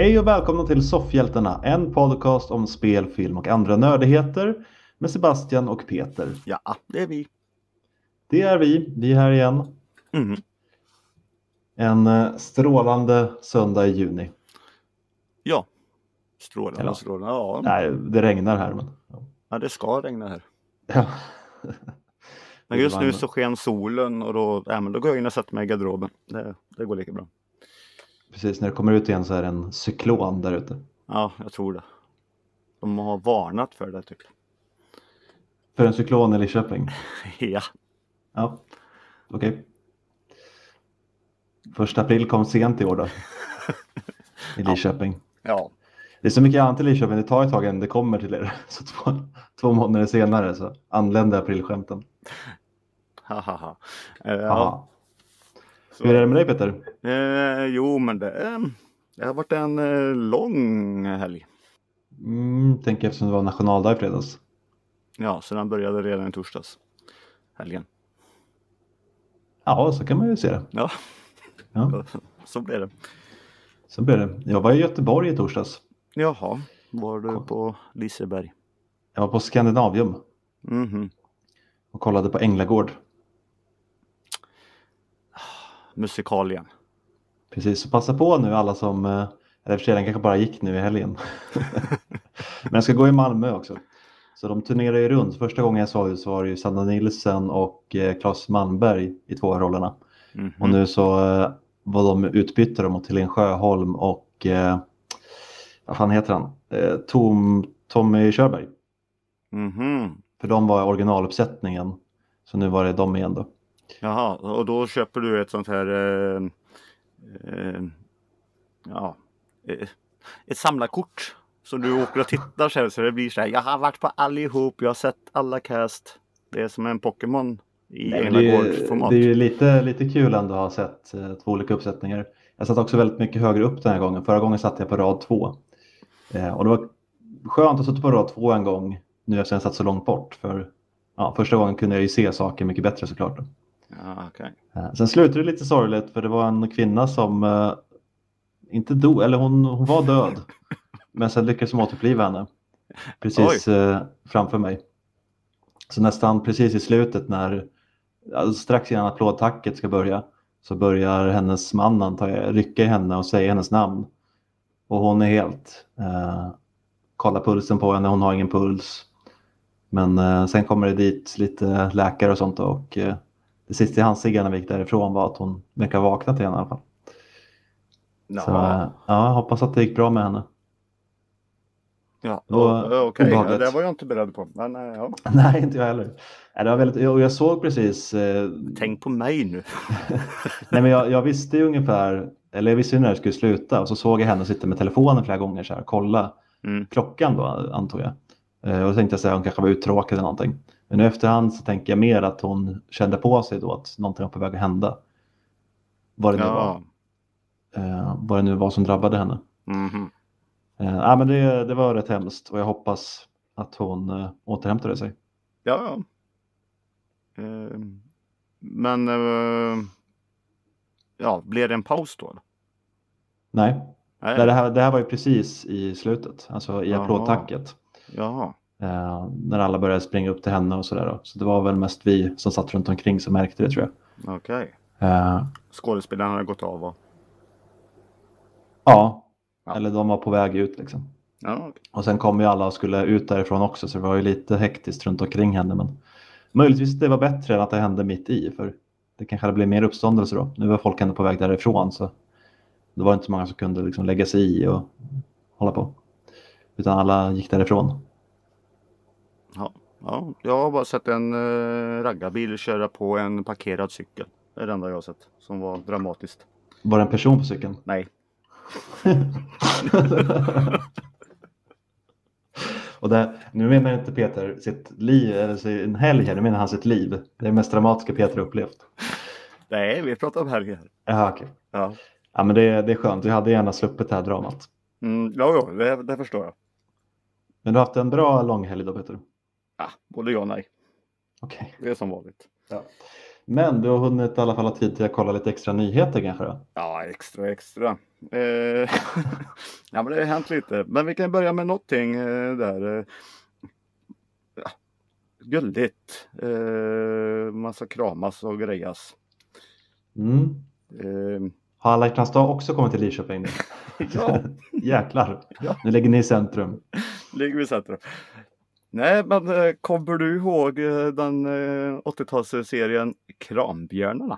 Hej och välkomna till Soffhjältarna, en podcast om spel, film och andra nördigheter med Sebastian och Peter. Ja, det är vi. Det är vi är här igen. Mm. En strålande söndag i juni. Ja, strålande. Ja. Nej, det regnar här. Men... Ja, det ska regna här. Ja. Men just nu så sken solen och då går jag in och sätter mig i garderoben. Det går lika bra. Precis, när det kommer ut igen så är det en cyklon där ute. Ja, jag tror det. De har varnat för det tycker jag. För en cyklon i Lidköping? Ja. Ja, okej. 1 april kom sent i år då. I Lidköping. Ja. Det är så mycket annat i Lidköping, det tar ett tag innan det kommer till er. Så två månader senare så anländer aprilskämten. Hahaha. Ja. Hur är det med dig, Peter? Jo, men det har varit en lång helg. Tänker eftersom det var nationaldag i fredags. Ja, så den började redan i torsdags. Helgen. Ja, så kan man ju se det. Ja. Så blev det. Så blir det. Jag var i Göteborg i torsdags. Jaha, var du på Liseberg? Jag var på Skandinavium. Och kollade på Änglagård. Musikalien. Precis, så passa på nu alla som... Eller för sig, den kanske bara gick nu i helgen. Men jag ska gå i Malmö också. Så de turnerar ju runt. Första gången jag såg det så var det ju Sanna Nilsson och Claes Malmberg i 2 rollerna. Och nu så var de utbytta mot Helene Sjöholm och... vad fan heter han? Tommy Körberg. För de var originaluppsättningen. Så nu var det de igen då. Jaha, och då köper du ett sånt här ett samlarkort. Så du åker och tittar själv så det blir så här. Jag har varit på allihop, jag har sett alla cast. Det är som en Pokémon i Änglagård-format. Det är ju lite kul ändå att ha sett 2 olika uppsättningar. Jag satt också väldigt mycket högre upp den här gången. Förra gången satt jag på rad 2. Och det var skönt att sitta på rad 2 en gång. Nu eftersom jag satt så långt bort. För första gången kunde jag ju se saker mycket bättre såklart. Ja, okay. Sen slutade det lite sorgligt för det var en kvinna som inte dog, eller hon var död. Men sen lyckades de återuppliva henne. Precis framför mig. Så nästan precis i slutet när strax innan applådtacket ska börja så börjar hennes man rycka i henne och säga hennes namn. Och hon är helt kollar pulsen på henne, hon har ingen puls. Men sen kommer det dit lite läkare och sånt och det sista han såg när vi gick därifrån var att hon verkar vakna till henne i alla fall. No. Så jag hoppas att det gick bra med henne. Ja, okej. Det var jag inte beredd på. Men, ja. Nej, inte jag heller. Det var väldigt, och jag såg precis... Tänk på mig nu. Nej, men jag visste ju ungefär... Eller jag visste ju när det skulle sluta. Och så såg jag henne sitta med telefonen flera gånger så här. Kolla klockan då, antog jag. Och då tänkte jag att hon kanske var uttråkad eller någonting. Men nu efterhand så tänker jag mer att hon kände på sig då att någonting var på väg att hända. Vad det nu var. Vad det nu var som drabbade henne. Men det var rätt hemskt. Och jag hoppas att hon återhämtade sig. Ja. Men blev det en paus då? Nej. Det här var ju precis i slutet. Alltså i applådtacket. Jaha. När alla började springa upp till henne och sådär. Så det var väl mest vi som satt runt omkring som märkte det, tror jag. Okej. Skådespelarna hade gått av va? Ja. Eller de var på väg ut liksom. Ja, okay. Och sen kom ju alla och skulle ut därifrån också. Så det var ju lite hektiskt runt omkring henne. Men möjligtvis det var bättre än att det hände mitt i. För det kanske hade blivit mer uppståndelse då. Nu var folk ändå på väg därifrån. Så det var inte så många som kunde liksom lägga sig i och hålla på. Utan alla gick därifrån. Ja, jag har bara sett en raggarbil köra på en parkerad cykel. Det är det enda jag har sett som var dramatiskt. Var det en person på cykeln? Nej. Och nu menar inte Peter sitt liv, eller en helg här, nu menar han sitt liv. Det är det mest dramatiska Peter upplevt. Nej, vi pratar om helger. Jaha, okej. Ja. Ja, men det är skönt. Vi hade gärna sluppit det här dramat. Det förstår jag. Men du har haft en bra långhelg då, Peter? Ja, både ja och nej. Okej. Det är som vanligt. Ja. Men du har hunnit i alla fall ha tid till att kolla lite extra nyheter kanske då? Ja, extra. Ja, men det har hänt lite. Men vi kan börja med någonting där. Gulligt. Massa kramas och grejas. Har alla hjärtans dag också kommit till Lidköping nu? Ja. Jäklar. Ja. Nu lägger ni i centrum. Ligger vi i centrum. Nej, men kommer du ihåg den 80-talsserien Krambjörnarna?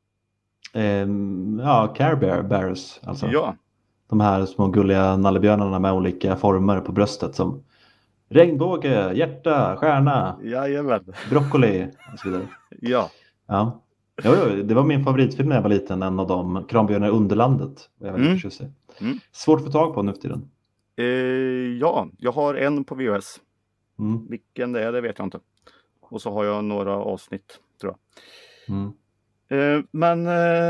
Ja, Care Bears. Alltså. Ja. De här små gulliga nallebjörnarna med olika former på bröstet som regnbåge, hjärta, stjärna, Jajamän. broccoli och så vidare. Ja. Ja. Jo, det var min favoritfilm när jag var liten, en av dem, Krambjörnar i Underlandet. Jag väldigt förtjust i. Svårt att få tag på nu för tiden. Ja, jag har en på VHS. Vilken det är, det vet jag inte. Och så har jag några avsnitt, tror jag. Men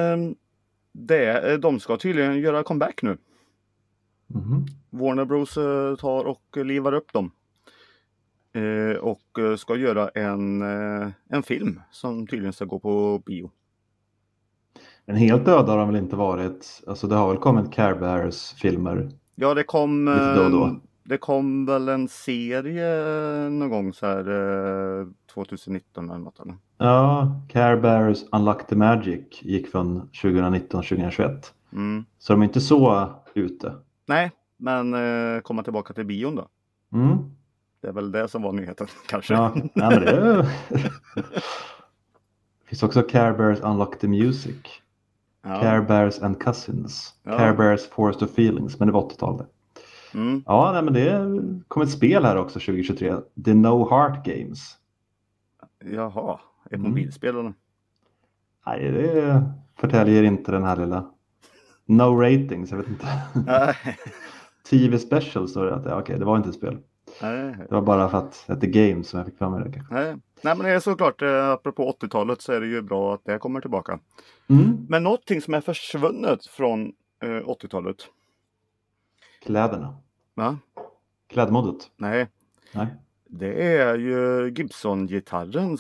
de ska tydligen göra comeback nu. Warner Bros tar och livar upp dem. Och ska göra en film som tydligen ska gå på bio. En helt död har de väl inte varit. Alltså det har väl kommit Care Bears filmer. Ja, det kom lite då och då. Det kom väl en serie någon gång så här 2019 eller något eller? Ja, Care Bears Unlock the Magic gick från 2019-2021. Så de är inte så ute. Nej, men komma tillbaka till bion då. Det är väl det som var nyheten kanske. Ja, men det är... Det finns också Care Bears Unlock the Music. Ja. Care Bears and Cousins. Ja. Care Bears Forest of Feelings. Men det var 80-talet. Ja, nej, men det kom ett spel här också 2023. The No Heart Games. Jaha, ett mobilspel? Nej, det förtäljer inte den här lilla No Ratings, jag vet inte. TV Special står det att okej, det var inte ett spel. Nej. Det var bara för att det är Games som jag fick fram det kanske. Nej, men det är såklart, apropå 80-talet så är det ju bra att det kommer tillbaka. Men någonting som är försvunnet från 80-talet. Kläderna. Va? Klädmodet. Nej. Det är ju Gibson-gitarren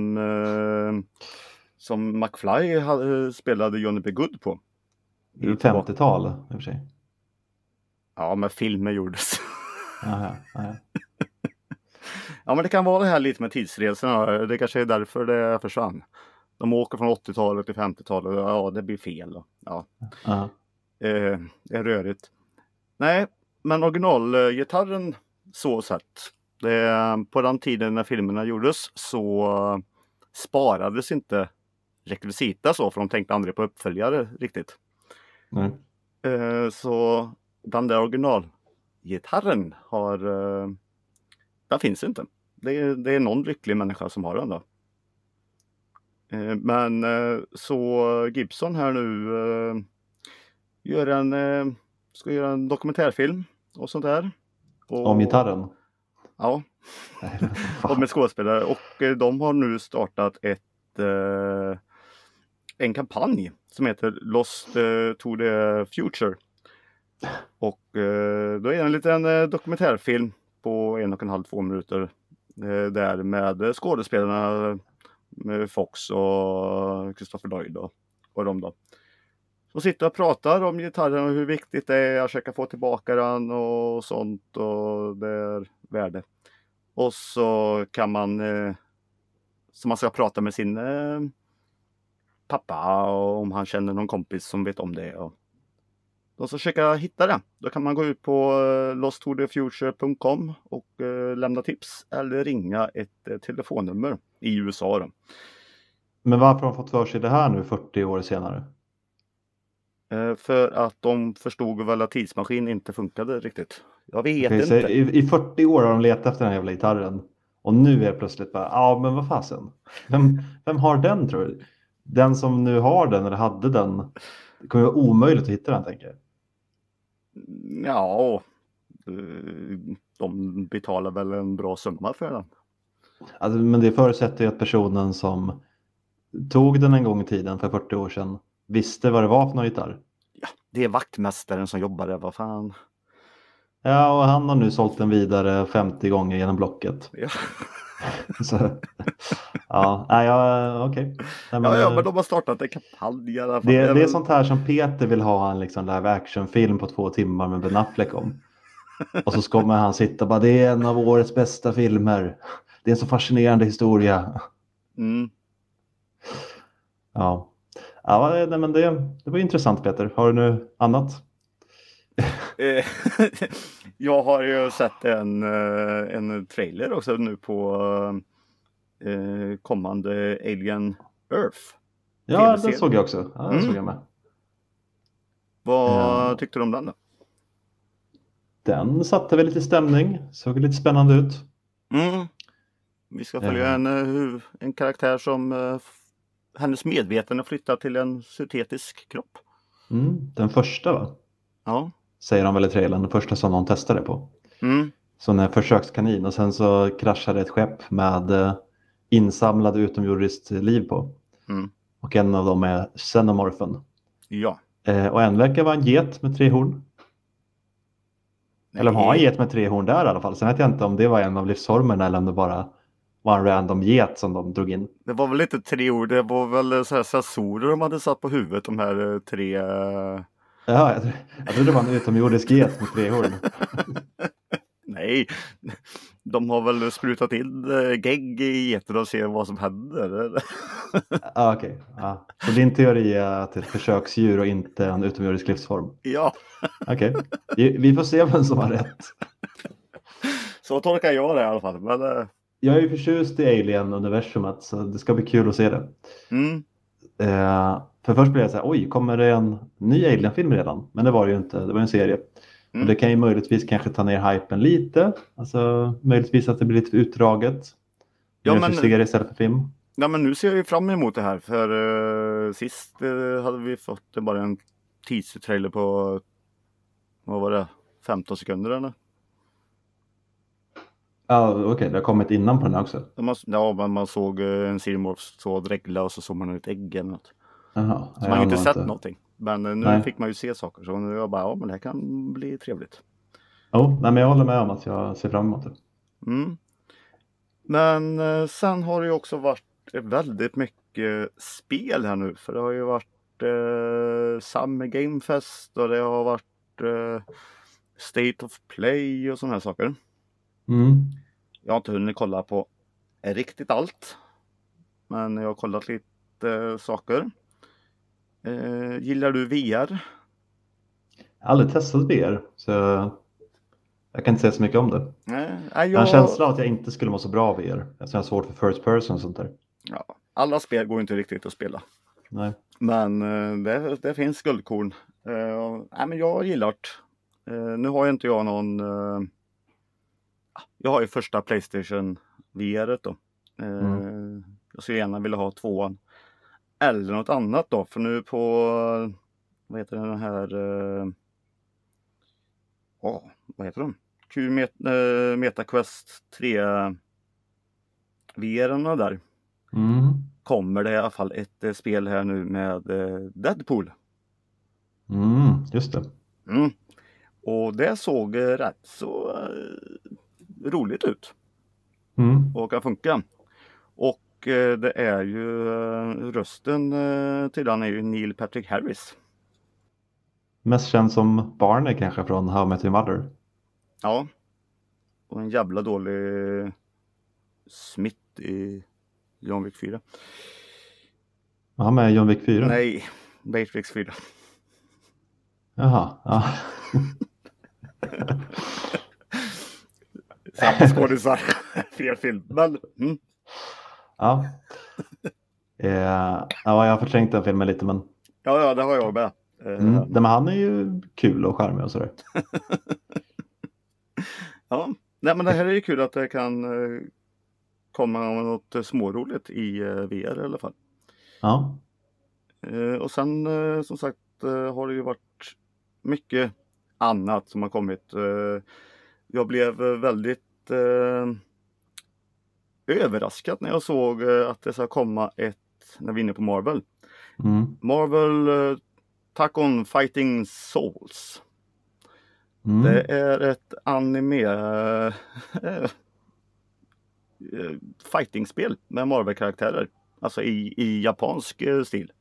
som McFly spelade Johnny B. Good på. Det är 50-tal i och för sig. Ja, men filmer gjordes. Aha. Ja, men det kan vara det här lite med tidsresorna. Det kanske är därför det försvann. De åker från 80-talet till 50-talet. Ja, det blir fel då. Ja. Det är rörigt. Nej, men originalgitarren så sett. På den tiden när filmerna gjordes så sparades inte rekvisita så, för de tänkte aldrig på uppföljare riktigt. Så den där originalgitarren den finns inte. Det är någon lycklig människa som har den då. Men så Gibson här nu ska göra en dokumentärfilm och sånt där. Om gitarren? Ja. Om ett skådespelare. Och de har nu startat en kampanj som heter Lost to the Future. Och då är det en liten dokumentärfilm på 1,5-2 minuter där med skådespelarna med Fox och Christopher Lloyd och de då. Så sitter och pratar om gitarren och hur viktigt det är att försöka få tillbaka den och sånt, och det är värde. Och så kan man ska prata med sin pappa, och om han känner någon kompis som vet om det. Och så försöka hitta det. Då kan man gå ut på losttothefuture.com och lämna tips eller ringa ett telefonnummer i USA då. Men varför har de fått för sig det här nu 40 år senare? För att de förstod väl att tidsmaskin inte funkade riktigt. Jag vet inte. I 40 år har de letat efter den här jävla gitarren. Och nu är det plötsligt bara, men vad fasen? Vem har den, tror du? Den som nu har den eller hade den, det kommer vara omöjligt att hitta den, tänker jag. Ja, de betalar väl en bra summa för den. Alltså, men det förutsätter ju att personen som tog den en gång i tiden för 40 år sedan visste vad det var för någon gitarr. Ja, det är vaktmästaren som jobbar där, vad fan. Ja, och han har nu sålt den vidare 50 gånger genom Blocket. Ja, Så, ja, nej, ja, okej. Nej, men, ja, men de har startat en kampanj i alla fall. det är sånt här som Peter vill ha en liksom live action-film på 2 timmar med Ben Affleck om. Och så kommer han sitta och bara, det är en av årets bästa filmer. Det är en så fascinerande historia. Mm. Ja, ja nej, men det var intressant Peter. Har du nu annat? Eh, Jag har ju sett en trailer också nu på kommande Alien Earth. Ja, den TV-serie. såg jag också. Ja, den såg jag med. Vad tyckte du om den då? Den satte väl lite stämning. Såg lite spännande ut. Mm. Vi ska följa en karaktär som hennes medvetande flyttar till en syntetisk kropp. Den första va? Ja. Säger de väl i trailern. Den första som någon testade på. Mm. Så en försökskanin och sen så kraschade ett skepp med insamlad utomjordiskt liv på. Mm. Och en av dem är Xenomorphen. Ja. Och en verkar vara en get med 3 horn. Nej. Eller de har en get med 3 horn där i alla fall. Sen vet jag inte om det var en av livsformerna eller om det bara var en random get som de drog in. Det var väl inte 3 ord, det var väl så här sensorer de hade satt på huvudet, de här 3... Ja, jag trodde det var en utomjordisk get med 3 horn. Nej, de har väl sprutat in gegg i geten och ser vad som händer. Ah, okej. Ja. Så din teori är att det är ett försöksdjur och inte en utomjordisk livsform? Ja, Okej. Vi får se vem som har rätt. så tolkar jag det i alla fall. Men, Jag är ju förtjust i Alien-universumet så det ska bli kul att se det. mm, För först blev jag så här, oj, kommer det en ny Alien-film redan? Men det var det ju inte, det var en serie. Och det kan ju möjligtvis kanske ta ner hypen lite. Alltså möjligtvis att det blir lite utdraget. Ja, Men serie istället för film. ja, men nu ser jag fram emot det här. För sist hade vi fått bara en teaser-trailer på, vad var det, 15 sekunder eller? Ja, okej, det har kommit innan på den här också. Ja, men man såg en Xenomorph så dregla och så såg man ett ägg eller något. Jaha, Så man har ju inte sett någonting. Men nu Nej. fick man ju se saker. Så nu jag bara, ja men det här kan bli trevligt. Nej, men jag håller med om att jag ser fram emot det. Mm. Men sen har det ju också varit väldigt mycket spel här nu. För det har ju varit Summer Game Fest och det har varit State of Play och sådana här saker. Jag har inte hunnit kolla på riktigt allt. Men jag har kollat lite saker. Gillar du VR? Jag har aldrig testat VR, så jag kan inte säga så mycket om det. Nej, Jag har en känsla av att jag inte skulle må så bra av VR. Eftersom jag har svårt för first person och sånt där. Ja, alla spel går inte riktigt att spela. Nej. Men det finns guldkorn. Nej, men jag gillar det. Nu har ju inte jag någon... jag har ju första PlayStation VR då. Jag skulle gärna vilja ha 2:an. Eller något annat då. För nu på... Vad heter den här... vad heter den? MetaQuest 3 VR-arna där. Kommer det i alla fall ett spel här nu med Deadpool. Just det. Och det såg rätt så roligt ut. Och kan funka. Och det är ju rösten till den är ju Neil Patrick Harris. Mest känd som Barney kanske från How I Met Your Mother. Ja. Och en jävla dålig Smith i John Wick 4. Var han med i John Wick 4? Nej, Matrix 4. Jaha, ja. Samma skådisar, fel film. Men, Ja. Ja, jag har förträngt den filmen lite, men... Ja, det har jag med. Men han är ju kul och charmig och sådär. Ja, nej, men det här är ju kul att det kan komma något småroligt i VR i alla fall. Ja. Och sen som sagt har det ju varit mycket annat som har kommit. Jag blev väldigt överraskad när jag såg att det ska komma när vi är inne på Marvel. Marvel Attack on Fighting Souls. Det är ett anime fightingspel med Marvel-karaktärer. Alltså i japansk stil.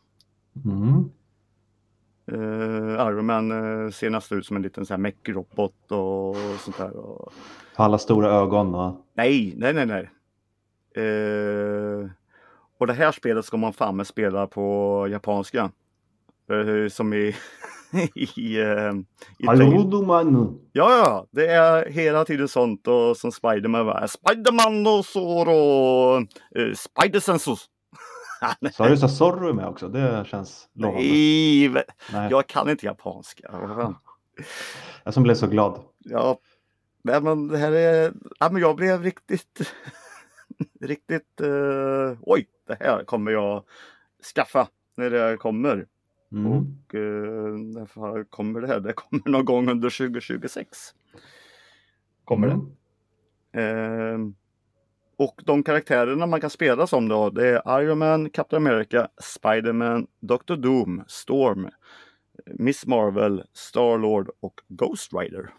Iron Man ser nästan ut som en liten så här mech-robot och sånt där. Och... Har alla stora ögon och... Nej. Och det här spelet ska man fan med spela på japanska. Som i Ja, det är hela tiden sånt och som Spiderman var. Spiderman och Zoro Spider-Sensus. Så har du så Zorro med också, det känns lovande. Nej, jag kan inte japanska. Jag som blev så glad. Ja, men det här är... Ja, men jag blev riktigt... oj, det här kommer jag skaffa när det kommer. Och därför kommer det här. Det kommer någon gång under 2026. Kommer det. Och de karaktärerna man kan spela som då, det är Iron Man, Captain America, Spider-Man, Dr. Doom, Storm, Miss Marvel, Star-Lord och Ghost Rider.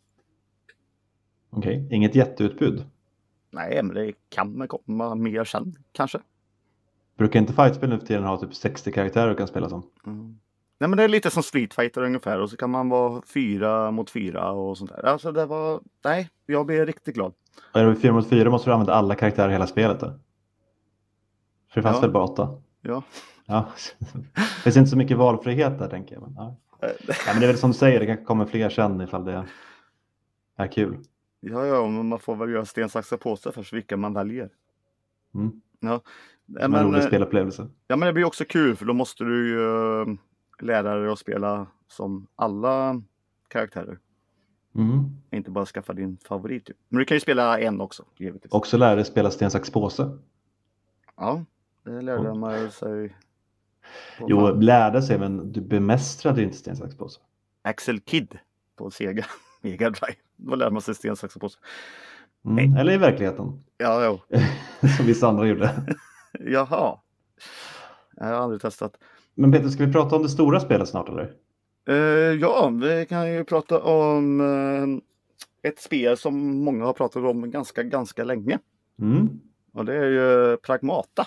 Okej, inget jätteutbud. Nej, men det kan komma mer sen, kanske. Brukar inte fightspel nu för tiden ha typ 60 karaktärer du kan spela som? Nej, men det är lite som Street Fighter ungefär. Och så kan man vara 4 mot 4 och sånt där. Alltså det var... Nej, jag blev riktigt glad. Och är det 4 mot 4 måste du använda alla karaktärer i hela spelet då? För det fanns väl bara 8? Ja. Det finns inte så mycket valfrihet där, tänker jag. Men, ja, men det är väl som du säger, det kanske kommer fler sen ifall det är kul. Ja, men man får väl göra sten, sax, påse först vilka man väljer. Ja. En rolig spelupplevelse. Ja, men det blir också kul för då måste du ju lära dig att spela som alla karaktärer. Inte bara skaffa din favorit. Men du kan ju spela en också, givetvis. Också lära dig spela sten, sax, påse. Ja, det lärde man sig. Jo, lärde sig, men du bemästrade ju inte sten, sax, påse. Axel Kidd på Sega Mega Drive. Då lärde man sig sten, sax, påse. Eller i verkligheten. Ja. Som vissa andra gjorde. Jaha. Jag har aldrig testat. Men Peter, ska vi prata om det stora spelet snart, eller? Ja, vi kan ju prata om ett spel som många har pratat om ganska länge. Och det är ju Pragmata.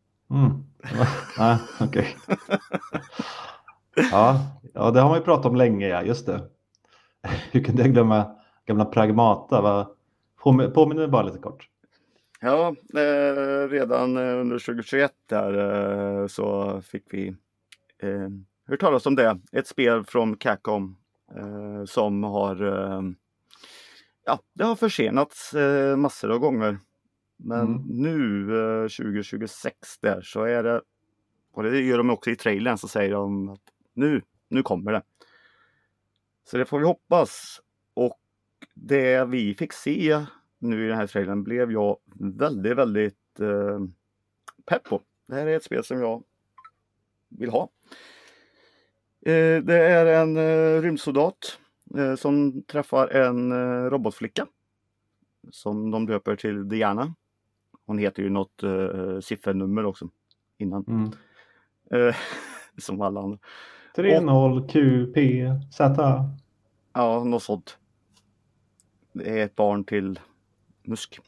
Okej. Ja, det har man ju pratat om länge, ja, just det. Hur kunde jag glömma gamla Pragmata? Påminner bara lite kort. Ja, redan under 2021 där så fick vi hört talas om det. Ett spel från Capcom som har det har försenats massor av gånger. Men nu 2026 där så är det, och det gör de också i trailern, så säger de att nu kommer det. Så det får vi hoppas. Och det vi fick se nu i den här trailern blev jag väldigt pepp på. Det här är ett spel som jag vill ha. Det är en rymdsoldat som träffar en robotflicka som de döper till Diana. Hon heter ju något siffernummer också innan. Som alla andra. 30 QP Z. Ja, något sånt. Det är ett barn till Musk.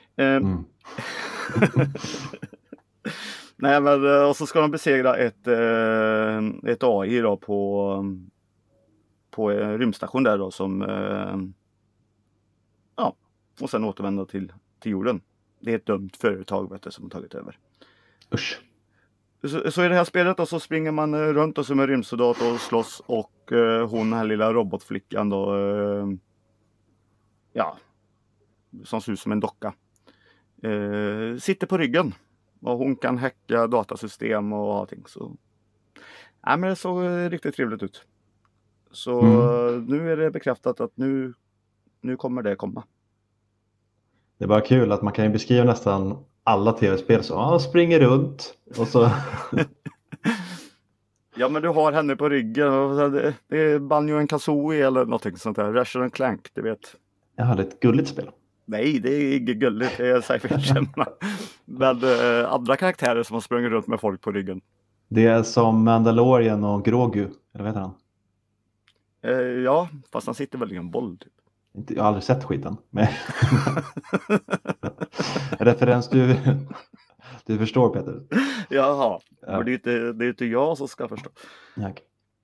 Nej, men och så ska de besegra ett AI då på en rymdstation där då som och sen återvända till jorden. Det är ett dumt företag, vet du, som har tagit över. Usch. Så i det här spelet då så springer man runt och som en rymdsoldat och slåss, och hon, den här lilla robotflickan då som ser ut som en docka, sitter på ryggen och hon kan hacka datasystem och allting. Så men det såg riktigt trevligt ut. Så nu är det bekräftat att nu kommer det komma. Det är bara kul att man kan ju beskriva nästan alla tv-spel så springer runt och så. Ja, men du har henne på ryggen och det är Banjo & Kazooie eller någonting sånt där. Ratchet & Clank, du vet. Jag hade ett gulligt spel. Nej, det är inte gulligt. Det är sci-fi. Men andra karaktärer som har sprungit runt med folk på ryggen. Det är som Mandalorian och Grogu, eller vad heter han? Ja, fast han sitter väl i en boll typ. Jag har aldrig sett skiten. Men... Referens du förstår, Peter. Jaha, Ja. men det är inte jag som ska förstå. Okay.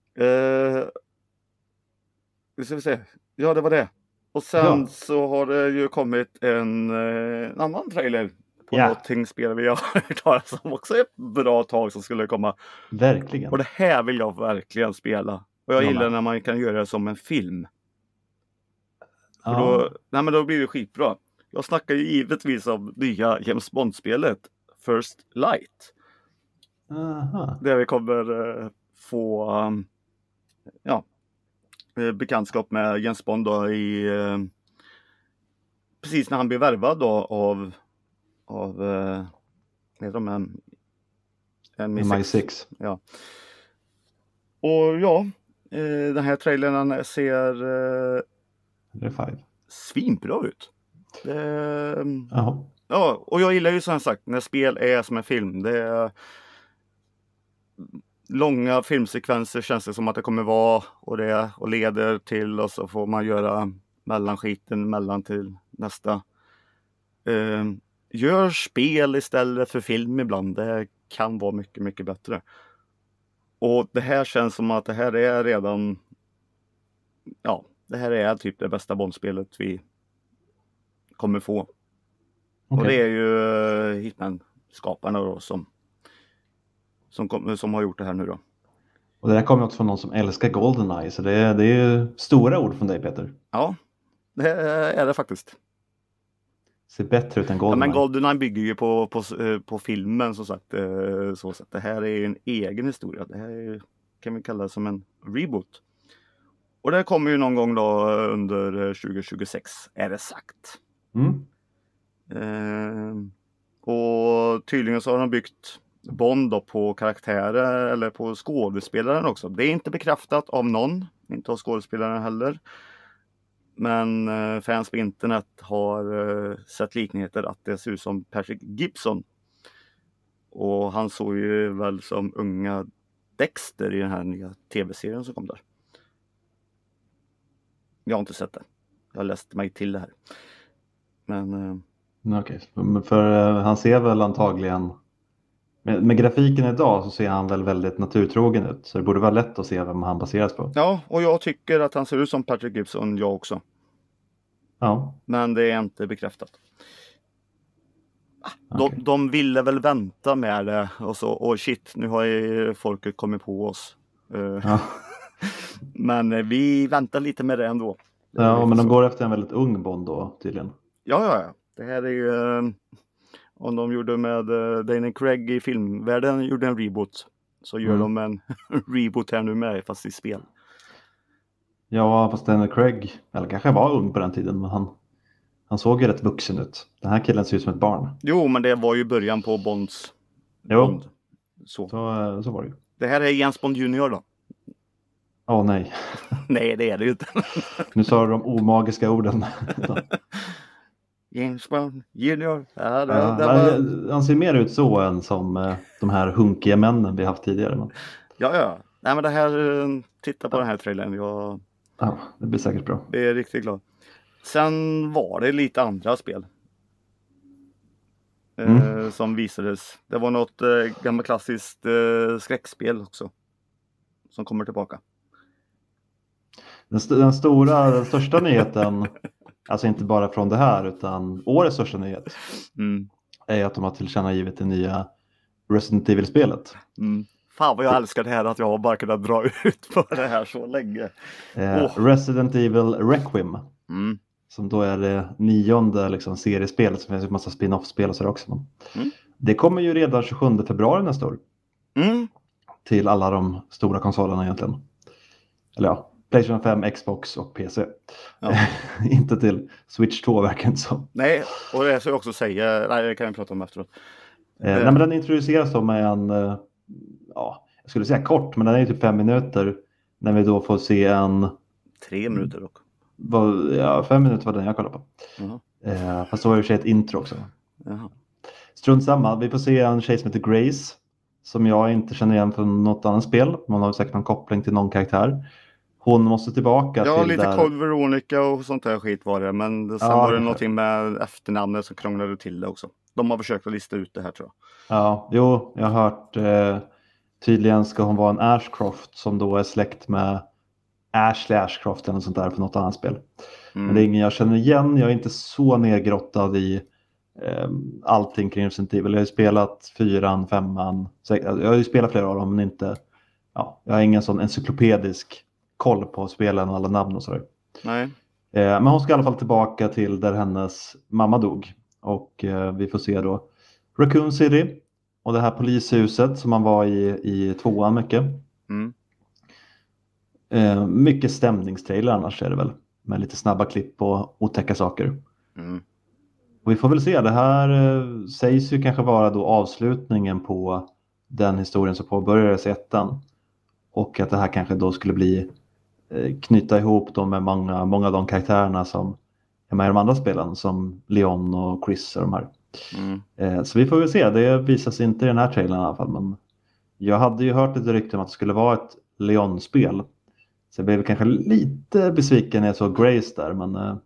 Nu ska vi se. Ja, det var det. Och sen så har det ju kommit en annan trailer på någonting spel vi har hört talas om också ett bra tag som skulle komma. Verkligen. Och det här vill jag verkligen spela. Och jag gillar när man kan göra det som en film. För då blir det skitbra. Jag snackar ju givetvis om nya James Bond-spelet First Light. Där vi kommer få bekantskap med James Bond då i precis när han blir värvad då av MI6. Ja. Och ja, den här trailern ser svinbra ut. Ja, och jag gillar ju som sagt när spel är som en film. Det är långa filmsekvenser känns det som att det kommer vara och leder till och så får man göra mellanskiten mellan till nästa. Gör spel istället för film ibland. Det kan vara mycket, mycket bättre. Och det här känns som att det här är redan det här är typ det bästa Bondspelet vi kommer få. Okay. Och det är ju Hitman-skaparna då som har gjort det här nu då. Och det här kommer också från någon som älskar GoldenEye, så det är ju stora ord från dig, Peter. Ja, det är det faktiskt. Ser bättre ut än GoldenEye. Ja, men GoldenEye bygger ju på filmen som sagt. Så att det här är ju en egen historia. Det här kan vi kalla det som en reboot. Och det kommer ju någon gång då under 2026 är det sagt. Och tydligen så har de byggt Bond då på karaktärer eller på skådespelaren också. Det är inte bekräftat av någon, inte av skådespelaren heller. Men fans på internet har sett liknigheter att det ser ut som Patrick Gibson. Och han såg ju väl som unga Dexter i den här nya tv-serien som kom där. Jag har inte sett det. Jag har läst mig till det här. Men... Okej, för han ser väl antagligen... Med grafiken idag så ser han väl väldigt naturtrogen ut. Så det borde vara lätt att se vem han baseras på. Ja, och jag tycker att han ser ut som Patrick Gibson, jag också. Ja. Men det är inte bekräftat. Okay. De ville väl vänta med det. Och shit, nu har ju folket kommit på oss. Ja. Men vi väntar lite med det ändå. Ja, men de går efter en väldigt ung Bond då, tydligen. Ja. Det här är ju... Om de gjorde med Daniel Craig i filmvärlden gjorde en reboot. Så gör de en reboot här nu med, fast i spel. Ja, fast Daniel Craig, eller kanske var ung på den tiden, men han såg ju rätt vuxen ut. Den här killen ser ut som ett barn. Jo, men det var ju början på Bonds. Bond. Så var det ju. Det här är James Bond Junior då? Nej. Nej, det är det ju inte. Nu sa du de omagiska orden. James Bond Junior. Han ser mer ut så än som de här hunkiga männen vi haft tidigare. Men... Ja. Nej, men det här, titta på den här trailern. Ja, det blir säkert bra. Jag är riktigt glad. Sen var det lite andra spel. Som visades. Det var något gammalt klassiskt skräckspel också. Som kommer tillbaka. Den största nyheten, alltså inte bara från det här utan årets största nyhet, är att de har tillkännagivit det nya Resident Evil-spelet. Fan vad jag älskar det här att jag bara kunnat dra ut på det här så länge. Resident Evil Requiem. Som då är det 9:e liksom, seriespelet, som finns en massa spin-off-spel och så också. Det kommer ju redan 27 februari nästa år. Till alla de stora konsolerna egentligen. Eller ja, PlayStation 5, Xbox och PC. Ja. Inte till Switch 2 verkar inte så. Nej, och det ska jag också säga, det kan vi prata om efteråt. Nej, men den introduceras som en, jag skulle säga kort, men den är typ 5 minuter. När vi då får se en... 3 minuter dock. 5 minuter var den jag kollade på. Fast så var det ju ett intro också. Strunt samma, vi får se en tjej som heter Grace. Som jag inte känner igen från något annat spel. Man har säkert någon koppling till någon karaktär. hon måste tillbaka Ja, till lite där. Code Veronica och sånt där skit var det. Men sen Ja, var det kanske. någonting med efternamnet som krånglade till det också. De har försökt att lista ut det här tror jag. Ja, jo, jag har hört tydligen ska hon vara en Ashcroft som då är släkt med Ashley Ashcroft eller något sånt där för något annat spel. Men det är ingen jag känner igen. Jag är inte så nedgrottad i allting kring Resident Evil. Jag har ju spelat 4, 5, 6. Jag har ju spelat flera av dem men inte. Ja, jag har ingen sån encyklopedisk koll på spelen och alla namn och sådär. Nej. Men hon ska i alla fall tillbaka till där hennes mamma dog. Och vi får se då Raccoon City och det här polishuset som man var i 2:an mycket. Mycket stämningstrailer annars är det väl. Med lite snabba klipp och otäcka saker. Och vi får väl se. Det här sägs ju kanske vara då avslutningen på den historien som påbörjades i 1:an. Och att det här kanske då skulle bli knyta ihop dem med många av de karaktärerna som är med i de andra spelen. Som Leon och Chris och de här. Så vi får väl se. Det visas inte i den här trailern i alla fall. Men jag hade ju hört ett rykte om att det skulle vara ett Leon-spel. Så jag blev kanske lite besviken när jag såg Grace där. Men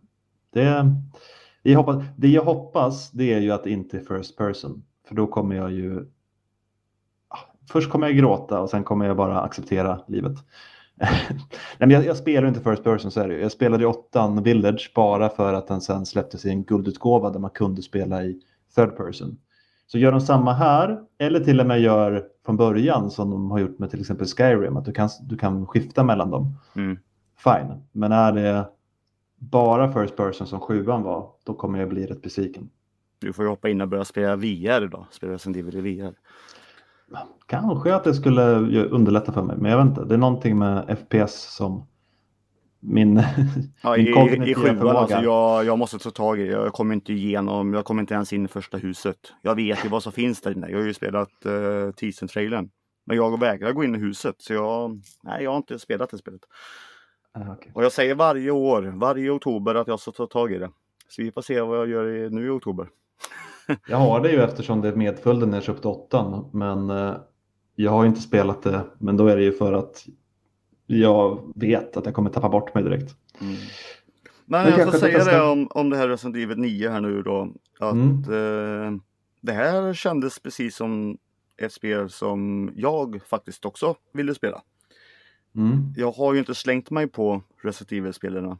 det jag hoppas det är ju att det inte är first person. För då kommer jag ju... Först kommer jag gråta och sen kommer jag bara acceptera livet. Nej, men jag spelar inte first person så är det ju. Jag spelade i 8:an Village bara för att den sen släpptes i en guldutgåva där man kunde spela i third person. Så gör de samma här eller till och med gör från början som de har gjort med till exempel Skyrim att du kan skifta mellan dem. Fine. Men är det bara first person som 7:an var då kommer jag bli rätt besviken. Du får ju hoppa in och börja spela VR då. Spela Resident Evil i VR. Kanske att det skulle underlätta för mig. Men jag vet inte. Det är någonting med FPS som min i 7:an alltså, jag måste ta tag i. Jag kommer inte igenom. Jag kommer inte ens in i första huset. Jag vet ju vad som finns där inne. Jag har ju spelat teaser-trailern. Men jag vägrar gå in i huset. Så jag har inte spelat det spelet. Okay. Och jag säger varje oktober att jag ska ta tag i det. Så vi får se vad jag gör nu i oktober. Jag har det ju eftersom det medföljde när jag köpte 8:an. Men jag har inte spelat det. Men då är det ju för att jag vet att jag kommer tappa bort mig direkt. Men jag får säga det om det här Resident Evil 9 här nu då. Att det här kändes precis som ett spel som jag faktiskt också ville spela. Jag har ju inte slängt mig på Resident Evil-spelarna.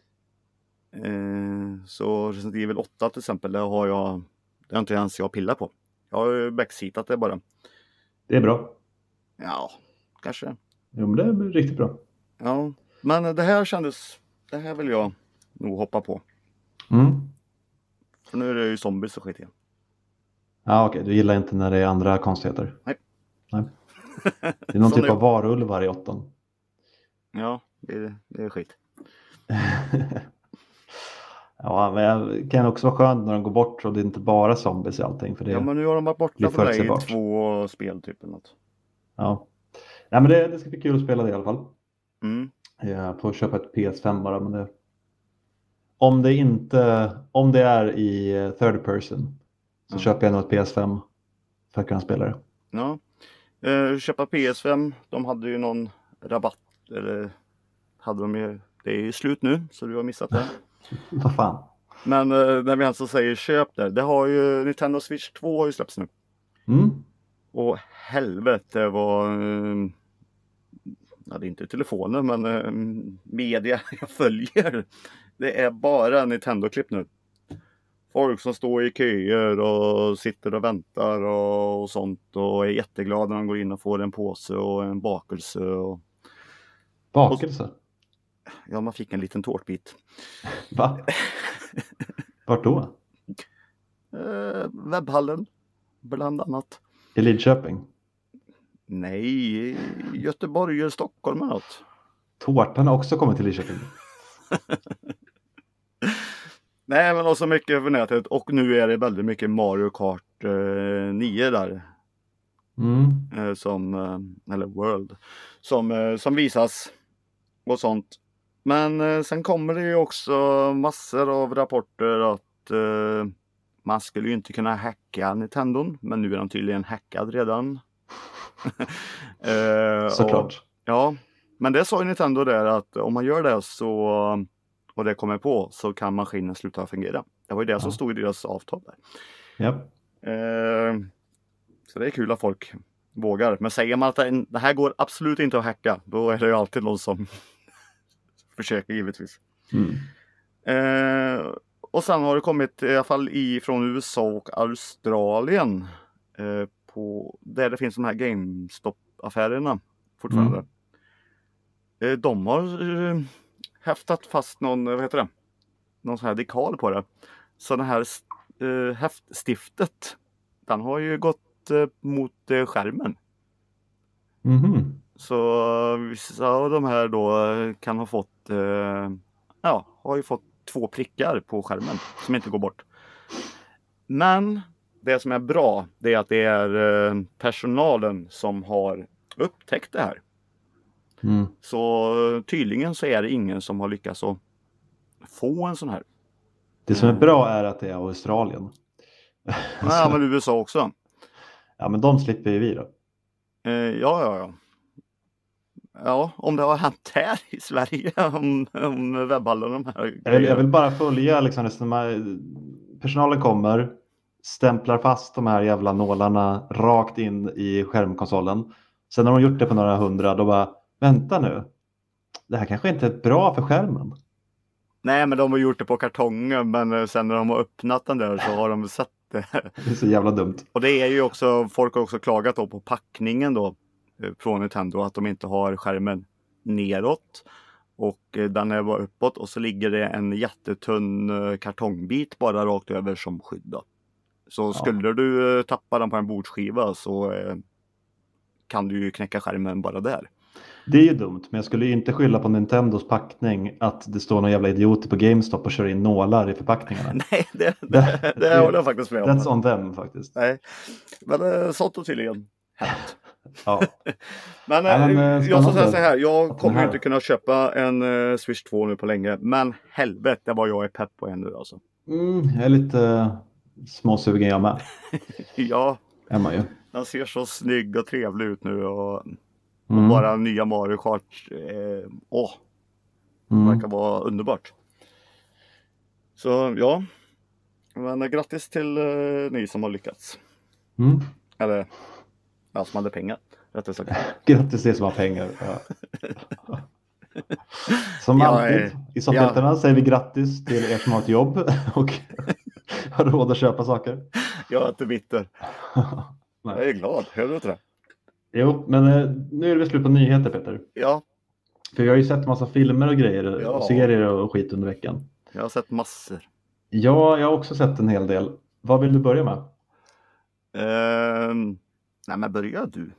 Så Resident Evil 8 till exempel, det har inte ens jag pillat på. Jag har ju backseatat det bara. Det är bra. Ja, kanske. Jo, men det är riktigt bra. Ja, men det här vill jag nog hoppa på. För nu är det ju zombies och skit igen. Ja, okej. Du gillar inte när det är andra konstigheter? Nej. Det är någon typ av varulvar i 8:an. Ja, det är skit. Ja, men det kan också vara skönt när de går bort och det är inte bara zombies i allting. För det ja, men nu har de varit borta för dig i 2 spel typ eller något. Ja, men det ska bli kul att spela det i alla fall. Jag får köpa ett PS5 bara, men om det är i third person så köper jag nog ett PS5 för att kunna spela det. Ja, köpa PS5, de hade ju någon rabatt, eller hade de ju, det är ju slut nu så du har missat det. Vad fan. Men när vi alltså säger köp det har ju Nintendo Switch 2 har ju släppts nu. Och helvete vad det är inte telefoner men media jag följer. Det är bara Nintendo-klipp nu. Folk som står i köer och sitter och väntar och sånt och är jätteglada när de går in och får en påse och en bakelse. Bakelse? Ja, man fick en liten tårtbit. Va? Vart då? Webbhallen, bland annat. I Lidköping? Nej, Göteborg eller Stockholm eller något. Tårtan har också kommit till Lidköping. Nej, men också mycket för nätet. Och nu är det väldigt mycket Mario Kart 9 där. Eller World. Som visas. Och sånt. Men sen kommer det ju också massor av rapporter att man skulle ju inte kunna hacka Nintendon. Men nu är den tydligen hackad redan. Såklart. Ja. Men det sa ju Nintendo där att om man gör det så och det kommer på så kan maskinen sluta fungera. Det var ju det som stod i deras avtal där. Ja. Så det är kul att folk vågar. Men säger man att det här går absolut inte att hacka, då är det ju alltid någon som försöker givetvis. Och sen har det kommit i alla fall från USA och Australien där det finns de här GameStop-affärerna fortfarande. De har häftat fast någon, vad heter det? Någon sån här dekal på det. Så den här häftstiftet, den har ju gått mot skärmen. Så vissa av de här då kan ha fått har ju fått 2 prickar på skärmen som inte går bort. Men det som är bra, det är att det är personalen som har upptäckt det här. Så tydligen så är det ingen som har lyckats att få en sån här. Det som är bra är att det är Australien. Nej, men USA också. Ja, men de slipper ju vi då. Ja. Ja, om det har hänt här i Sverige om webbhallen de här. Jag vill bara följa liksom, personalen kommer, stämplar fast de här jävla nålarna rakt in i skärmkonsolen. Sen när de gjort det på några hundra, då bara, vänta nu. Det här kanske inte är bra för skärmen. Nej, men de har gjort det på kartongen, men sen när de har öppnat den där så har de sett det. Det är så jävla dumt. Och det är ju också, folk har också klagat då på packningen då från Nintendo, att de inte har skärmen neråt och den är bara uppåt, och så ligger det en jättetunn kartongbit bara rakt över som skydd då. Så skulle du tappa den på en bordsskiva så kan du ju knäcka skärmen bara där. Det är ju dumt, men jag skulle ju inte skylla på Nintendos packning att det står någon jävla idioter på GameStop och kör in nålar i förpackningarna. Nej, det håller jag faktiskt med om. That's on them faktiskt. Nej, men sånt och tydligen hänt. Ja. Men jag ska säga så här, jag kommer inte kunna köpa en Switch 2 nu på länge, men helvete vad jag är pepp på en nu alltså. Jag är lite småsugen jag med. Ja, är man ju. Den ser så snygg och trevlig ut nu och bara nya Mario Kart. Det verkar vara underbart. Så ja, men grattis till ni som har lyckats. Eller som hade pengar. Grattis till som har pengar. Ja. Som alltid i soffhjältarna säger vi grattis till er som har ett jobb och har råd att köpa saker. Jag är inte bitter. Jag är glad, hör du inte det? Jo, men nu är det slut på nyheter, Peter. Ja. För jag har ju sett massa filmer och grejer och serier och skit under veckan. Jag har sett massor. Ja, jag har också sett en hel del. Vad vill du börja med? Nej, men börja du.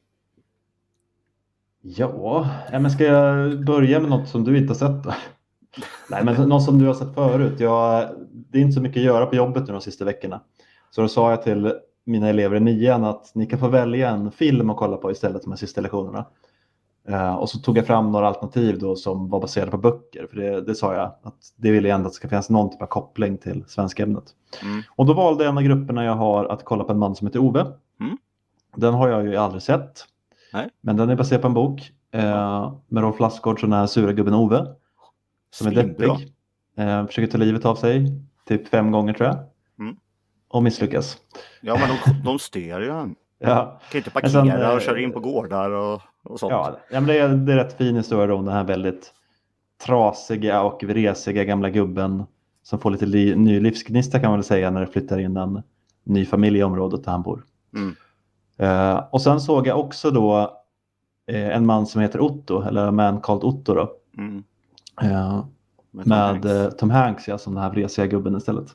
Ja, men ska jag börja med något som du inte har sett då? Nej, men något som du har sett förut. Det är inte så mycket att göra på jobbet nu de sista veckorna. Så då sa jag till mina elever i 9:an att ni kan få välja en film att kolla på istället för de sista lektionerna. Och så tog jag fram några alternativ då som var baserade på böcker. För det sa jag att det vill jag ändå att det ska finnas någon typ av koppling till svenska ämnet. Och då valde en av grupperna jag har att kolla på en man som heter Ove. Den har jag ju aldrig sett. Nej. Men den är baserad på en bok med Rolf Lassgård som är sura gubben Ove. Som är deppig. Försöker ta livet av sig typ 5 gånger tror jag. Och misslyckas. Ja, men de stör ju han. Ja. Kan inte parkera och köra in på gårdar och sånt. Ja, men det är rätt fin historia om den här väldigt trasiga och vresiga gamla gubben som får lite ny livsgnista kan man väl säga när det flyttar in en ny familj i området där han bor. Och sen såg jag också då en man som heter Otto, eller en man called Otto då. Med Tom Hanks, ja, som den här vresiga gubben istället.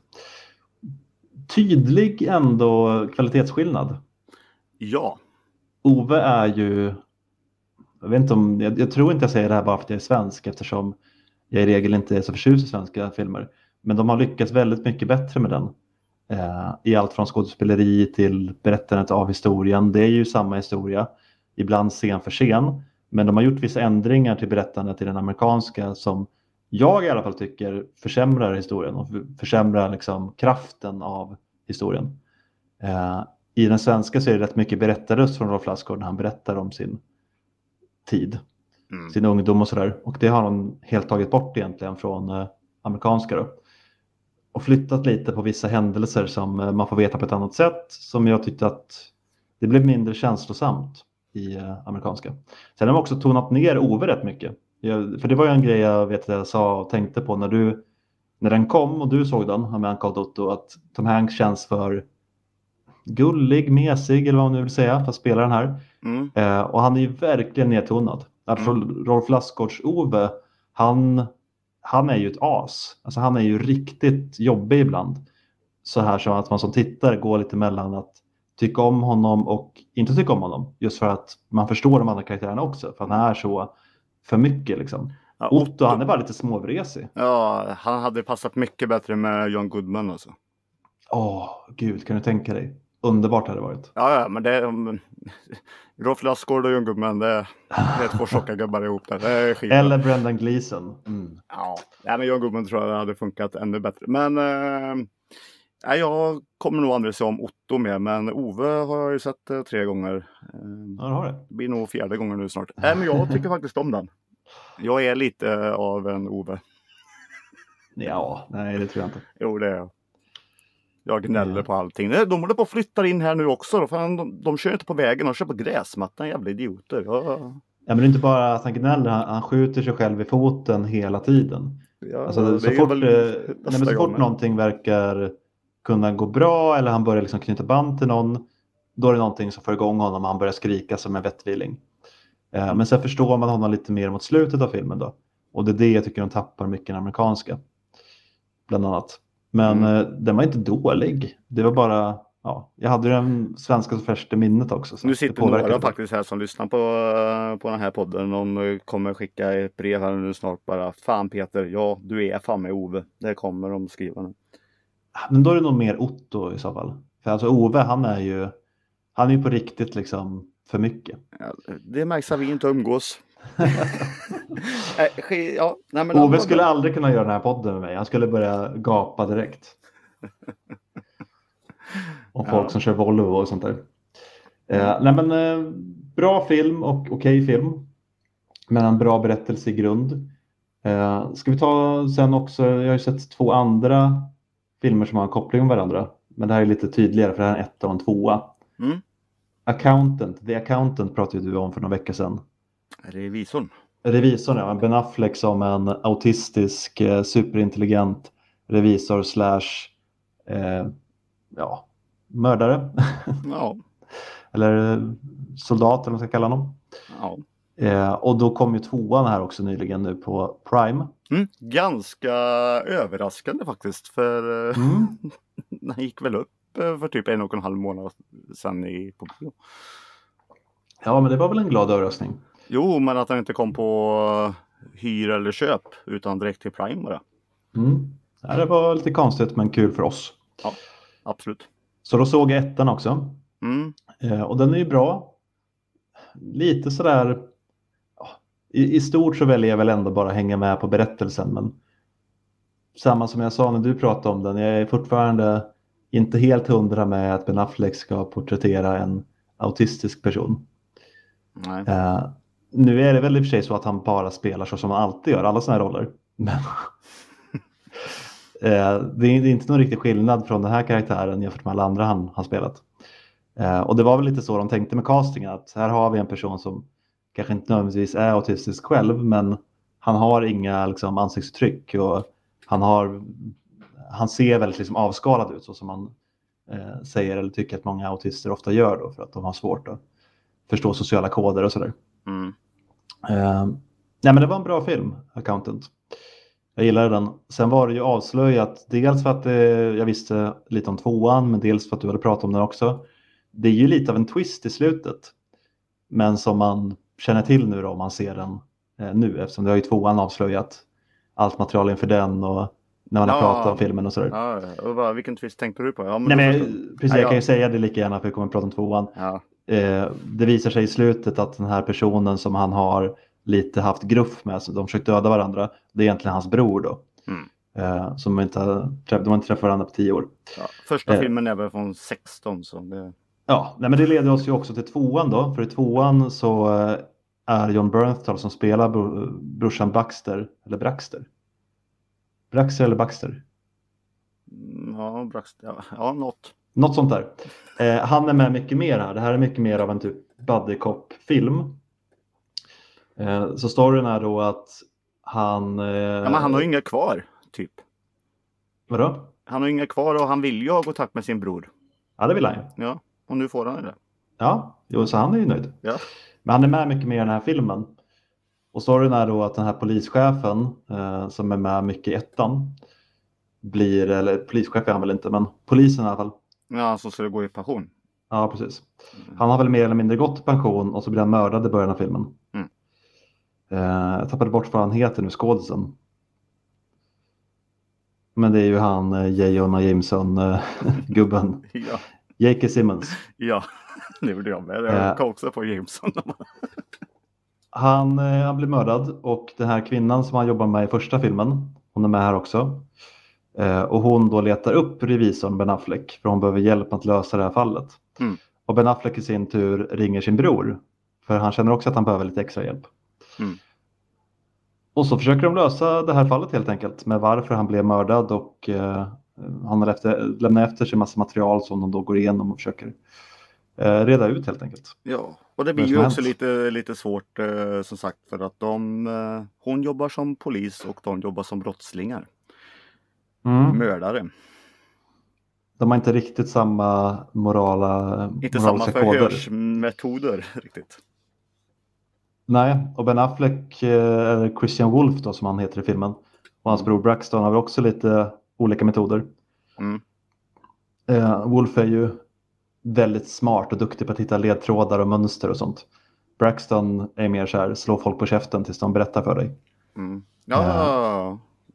Tydlig ändå kvalitetsskillnad. Ja. Ove är ju, jag vet inte om, jag tror inte jag säger det här bara för att jag är svensk eftersom jag i regel inte är så förtjust i svenska filmer. Men de har lyckats väldigt mycket bättre med den. I allt från skådespeleri till berättandet av historien. Det är ju samma historia, ibland scen för scen. Men de har gjort vissa ändringar till berättandet i den amerikanska som jag i alla fall tycker försämrar historien och försämrar liksom kraften av historien. I den svenska så är det rätt mycket berättarröst från Rolf Lassgård när han berättar om sin tid. sin ungdom och sådär. Och det har de helt tagit bort egentligen från amerikanska då. Och flyttat lite på vissa händelser som man får veta på ett annat sätt, som jag tyckte att det blev mindre känslosamt i amerikanska. Sen har de också tonat ner Ove rätt mycket. För det var ju en grej jag vet jag sa och tänkte på när den kom och du såg den med Uncle Otto, att Tom Hanks känns för gullig, mesig eller vad man nu vill säga för att spela den här. Och han är ju verkligen nedtonad. Alltså Rolf Lassgårds-Ove, han är ju ett as. Alltså han är ju riktigt jobbig ibland. Så här som att man som tittare går lite mellan att tycka om honom och inte tycka om honom. Just för att man förstår de andra karaktärerna också. För att han är så för mycket liksom. Ja, Otto, han är bara lite småvresig. Ja, han hade passat mycket bättre med John Goodman alltså. Gud, kan du tänka dig? Underbart hade det varit. Ja, men det Rolf Lassgård och John Goodman, det är två tjocka gubbar ihop där. Det är skit. Eller Brendan Gleeson. Ja, men John Goodman tror jag hade funkat ännu bättre. Men jag kommer nog aldrig se om Otto med, men Ove har jag ju sett 3 gånger. Ja, det har det. Det blir nog 4:e gången nu snart. Men jag tycker faktiskt om den. Jag är lite av en Ove. Ja, nej det tror jag inte. Jo, det är jag. Jag gnäller på allting. De håller på att flytta in här nu också. Då. Fan, de kör inte på vägen, de kör på gräsmattan. Jävla idioter. Ja, men det är inte bara att han gnäller. Han skjuter sig själv i foten hela tiden. Ja, alltså, så fort någonting verkar kunna gå bra eller han börjar liksom knyta band till någon, då är det någonting som får igång honom och han börjar skrika som en vettvilling. Men sen förstår man honom lite mer mot slutet av filmen då. Och det är det jag tycker de tappar mycket i den amerikanska. Bland annat. Men den var inte dålig. Det var bara, jag hade den svenska så färskt i minnet också. Så nu sitter några faktiskt här som lyssnar på den här podden. Någon kommer skicka ett brev här nu snart bara. Fan Peter, ja du är fan med Ove. Det kommer de skriva nu. Men då är det nog mer Otto i så fall. För alltså Ove, han är ju på riktigt liksom för mycket. Ja, det märks att vi inte umgås. Ove skulle aldrig kunna göra den här podden med mig. Han skulle börja gapa direkt. Och folk som kör Volvo och sånt där. Bra film och okej film. Men en bra berättelse i grund. Ska vi ta sen också, jag har ju sett 2 andra filmer som har en koppling med varandra. Men det här är lite tydligare för det här är en 1 och en 2. The Accountant pratade du om för några veckor sedan. Revisorn, ja. Ben Affleck som en autistisk, superintelligent revisor / mördare. Ja. Eller soldat eller vad man ska kalla honom. Ja. Och då kom ju 2:an här också nyligen nu på Prime. Ganska överraskande faktiskt. För den gick väl upp för typ 1,5 månad sedan på bio. Ja, men det var väl en glad överraskning. Jo, men att den inte kom på hyr eller köp utan direkt till Prime bara. Ja, det var lite konstigt men kul för oss. Ja, absolut. Så då såg jag 1:an också. Och den är ju bra. Lite sådär... I stort så väljer jag väl ändå bara hänga med på berättelsen. Men samma som jag sa när du pratade om den. Jag är fortfarande inte helt 100 med att Ben Affleck ska porträttera en autistisk person. Nej. Nu är det väl i och för sig så att han bara spelar så som han alltid gör. Alla såna här roller. Men det är inte någon riktig skillnad från den här karaktären jämfört med alla andra han har spelat. Och det var väl lite så de tänkte med castingen. Att här har vi en person som kanske inte nödvändigtvis är autistisk själv. Men han har inga liksom, ansiktsuttryck. Och han ser väldigt liksom, avskalad ut. Så som man säger eller tycker att många autister ofta gör. Då, för att de har svårt att förstå sociala koder och sådär. Nej, men det var en bra film, Accountant. Jag gillade den. Sen var det ju avslöjat, dels för att jag visste lite om 2:an, men dels för att du hade pratat om den också. Det är ju lite av en twist i slutet. Men som man känner till nu då, om man ser den nu. Eftersom det har ju 2:an avslöjat allt material inför den och när man har pratat om filmen och sådär. Ja, och vilken twist tänkte du på? Ja, men precis, jag kan ju säga det lika gärna för vi kommer att prata om 2:an. Ja. Det visar sig i slutet att den här personen som han har lite haft gruff med, så de försökt döda varandra, det är egentligen hans bror då. Som de har inte träffat varandra på 10 år. Ja, första filmen är väl från 16. Så det... Ja, nej, men det leder oss ju också till 2:an då. För i 2:an så är John Bernthal som spelar brorsan Baxter. Eller Braxter. Braxter eller Baxter? Ja, Braxter. Ja, något. Något sånt där. Han är med mycket mer här. Det här är mycket mer av en typ buddy cop-film. Så storyn är då att han... Men han har ju inga kvar, typ. Vadå? Han har inga kvar och han vill ju ha kontakt med sin bror. Ja, det vill han ju. Ja, och nu får han det. Ja, jo, så han är ju nöjd. Ja. Men han är med mycket mer i den här filmen. Och storyn är då att den här polischefen som är med mycket i ettan eller polischef är han väl inte, men polisen i alla fall. Ja, så ska det gå i pension. Ja, precis. Han har väl mer eller mindre gått i pension och så blir han mördad i början av filmen. Jag tappade bort vad han heter nu, skådisen. Men det är ju han, J. Jonah Jameson-gubben. Ja. J.K. Simmons. Ja, det gjorde jag med. Jag kom också på Jameson. Han blir mördad och den här kvinnan som han jobbar med i första filmen, hon är med här också. Och hon då letar upp revisorn Ben Affleck för hon behöver hjälp att lösa det här fallet. Och Ben Affleck i sin tur ringer sin bror för han känner också att han behöver lite extra hjälp. Och så försöker de lösa det här fallet helt enkelt med varför han blev mördad och han har lämnat efter sig massa material som de då går igenom och försöker reda ut helt enkelt. Ja, och det blir ju också lite svårt som sagt för att hon jobbar som polis och de jobbar som brottslingar. Mördare. De har inte riktigt samma inte samma förhörsmetoder riktigt. Nej, och Ben Affleck, eller Christian Wolf då som han heter i filmen, och hans bror Braxton har väl också lite olika metoder. Wolf är ju väldigt smart och duktig på att hitta ledtrådar och mönster och sånt. Braxton är mer så här, slå folk på käften tills de berättar för dig. Ja,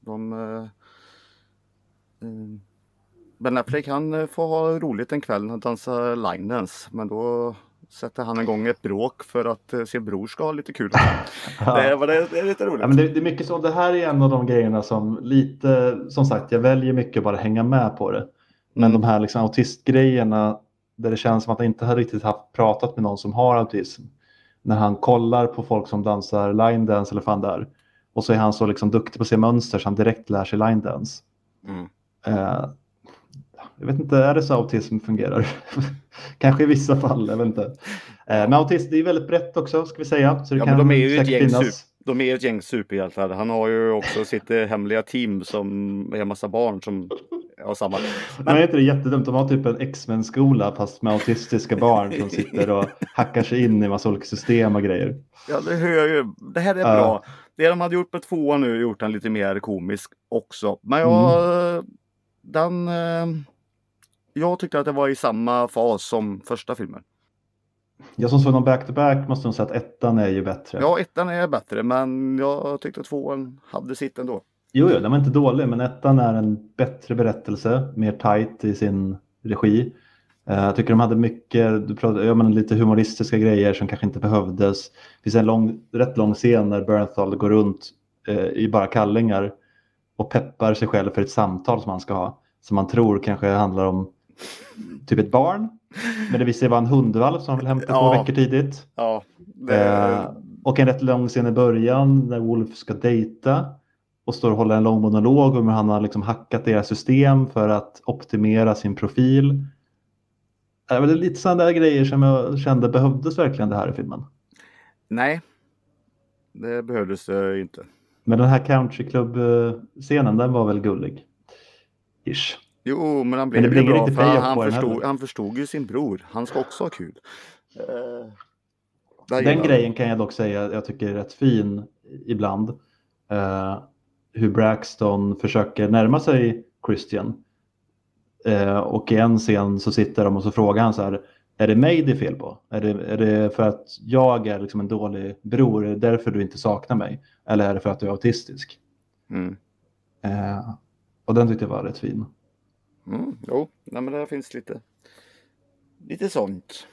Ben Affleck han får ha roligt en kväll och dansa line dance, men då sätter han igång ett bråk för att sin bror ska ha lite kul. Det är lite roligt. Ja, men det är mycket så. Det här är en av de grejerna som lite, som sagt, jag väljer mycket bara hänga med på det. Men de här liksom autistgrejerna där det känns som att han inte har riktigt pratat med någon som har autism. När han kollar på folk som dansar line dance eller fan där. Och så är han så liksom duktig på att se mönster så han direkt lär sig line dance. Jag vet inte, är det så autism fungerar? Kanske i vissa fall, jag vet inte. Men autism, det är väldigt brett också, ska vi säga. Så det kan men de är ju de är ett gäng superhjältar. Han har ju också sitt hemliga team som är en massa barn som har samma. Men är inte det jättedumt? De har typ en X-Men-skola fast med autistiska barn som sitter och hackar sig in i massa olika system och grejer. Ja, det hör ju. Det här är bra. Det de hade gjort på 2 nu gjort den lite mer komisk också. Men jag tyckte att det var i samma fas som första filmen. Jag som såg någon back-to-back måste nog säga att ettan är ju bättre. Ja, ettan är bättre, men jag tyckte att 2:an hade sitt ändå. Jo, den var inte dålig, men ettan är en bättre berättelse, mer tight i sin regi. Jag tycker de hade mycket, lite humoristiska grejer som kanske inte behövdes. Det finns en rätt lång scen när Bernthal går runt i bara kallingar och peppar sig själv för ett samtal som han ska ha. Som man tror kanske handlar om typ ett barn. Men det visar sig vara en hundvalp som han vill hämta 2 veckor tidigt. Ja, och en rätt lång scen i början när Wolf ska dejta. Och står och håller en lång monolog om hur han har liksom hackat deras system för att optimera sin profil. Det är lite sådana där grejer som jag kände behövdes verkligen det här i filmen. Nej, det behövdes inte. Men den här countryclub-scenen, den var väl gullig. Ish. Jo, men han blev ju bra för han förstod ju sin bror. Han ska också ha kul. Den grejen kan jag dock säga jag tycker är rätt fin ibland. Hur Braxton försöker närma sig Christian. Och i en scen så sitter de och så frågar han så här: är det mig det är fel på? Är det för att jag är liksom en dålig bror? Är det därför du inte saknar mig? Eller är det för att du är autistisk? Och den tyckte jag var rätt fin. Jo, nej, men det finns lite sånt.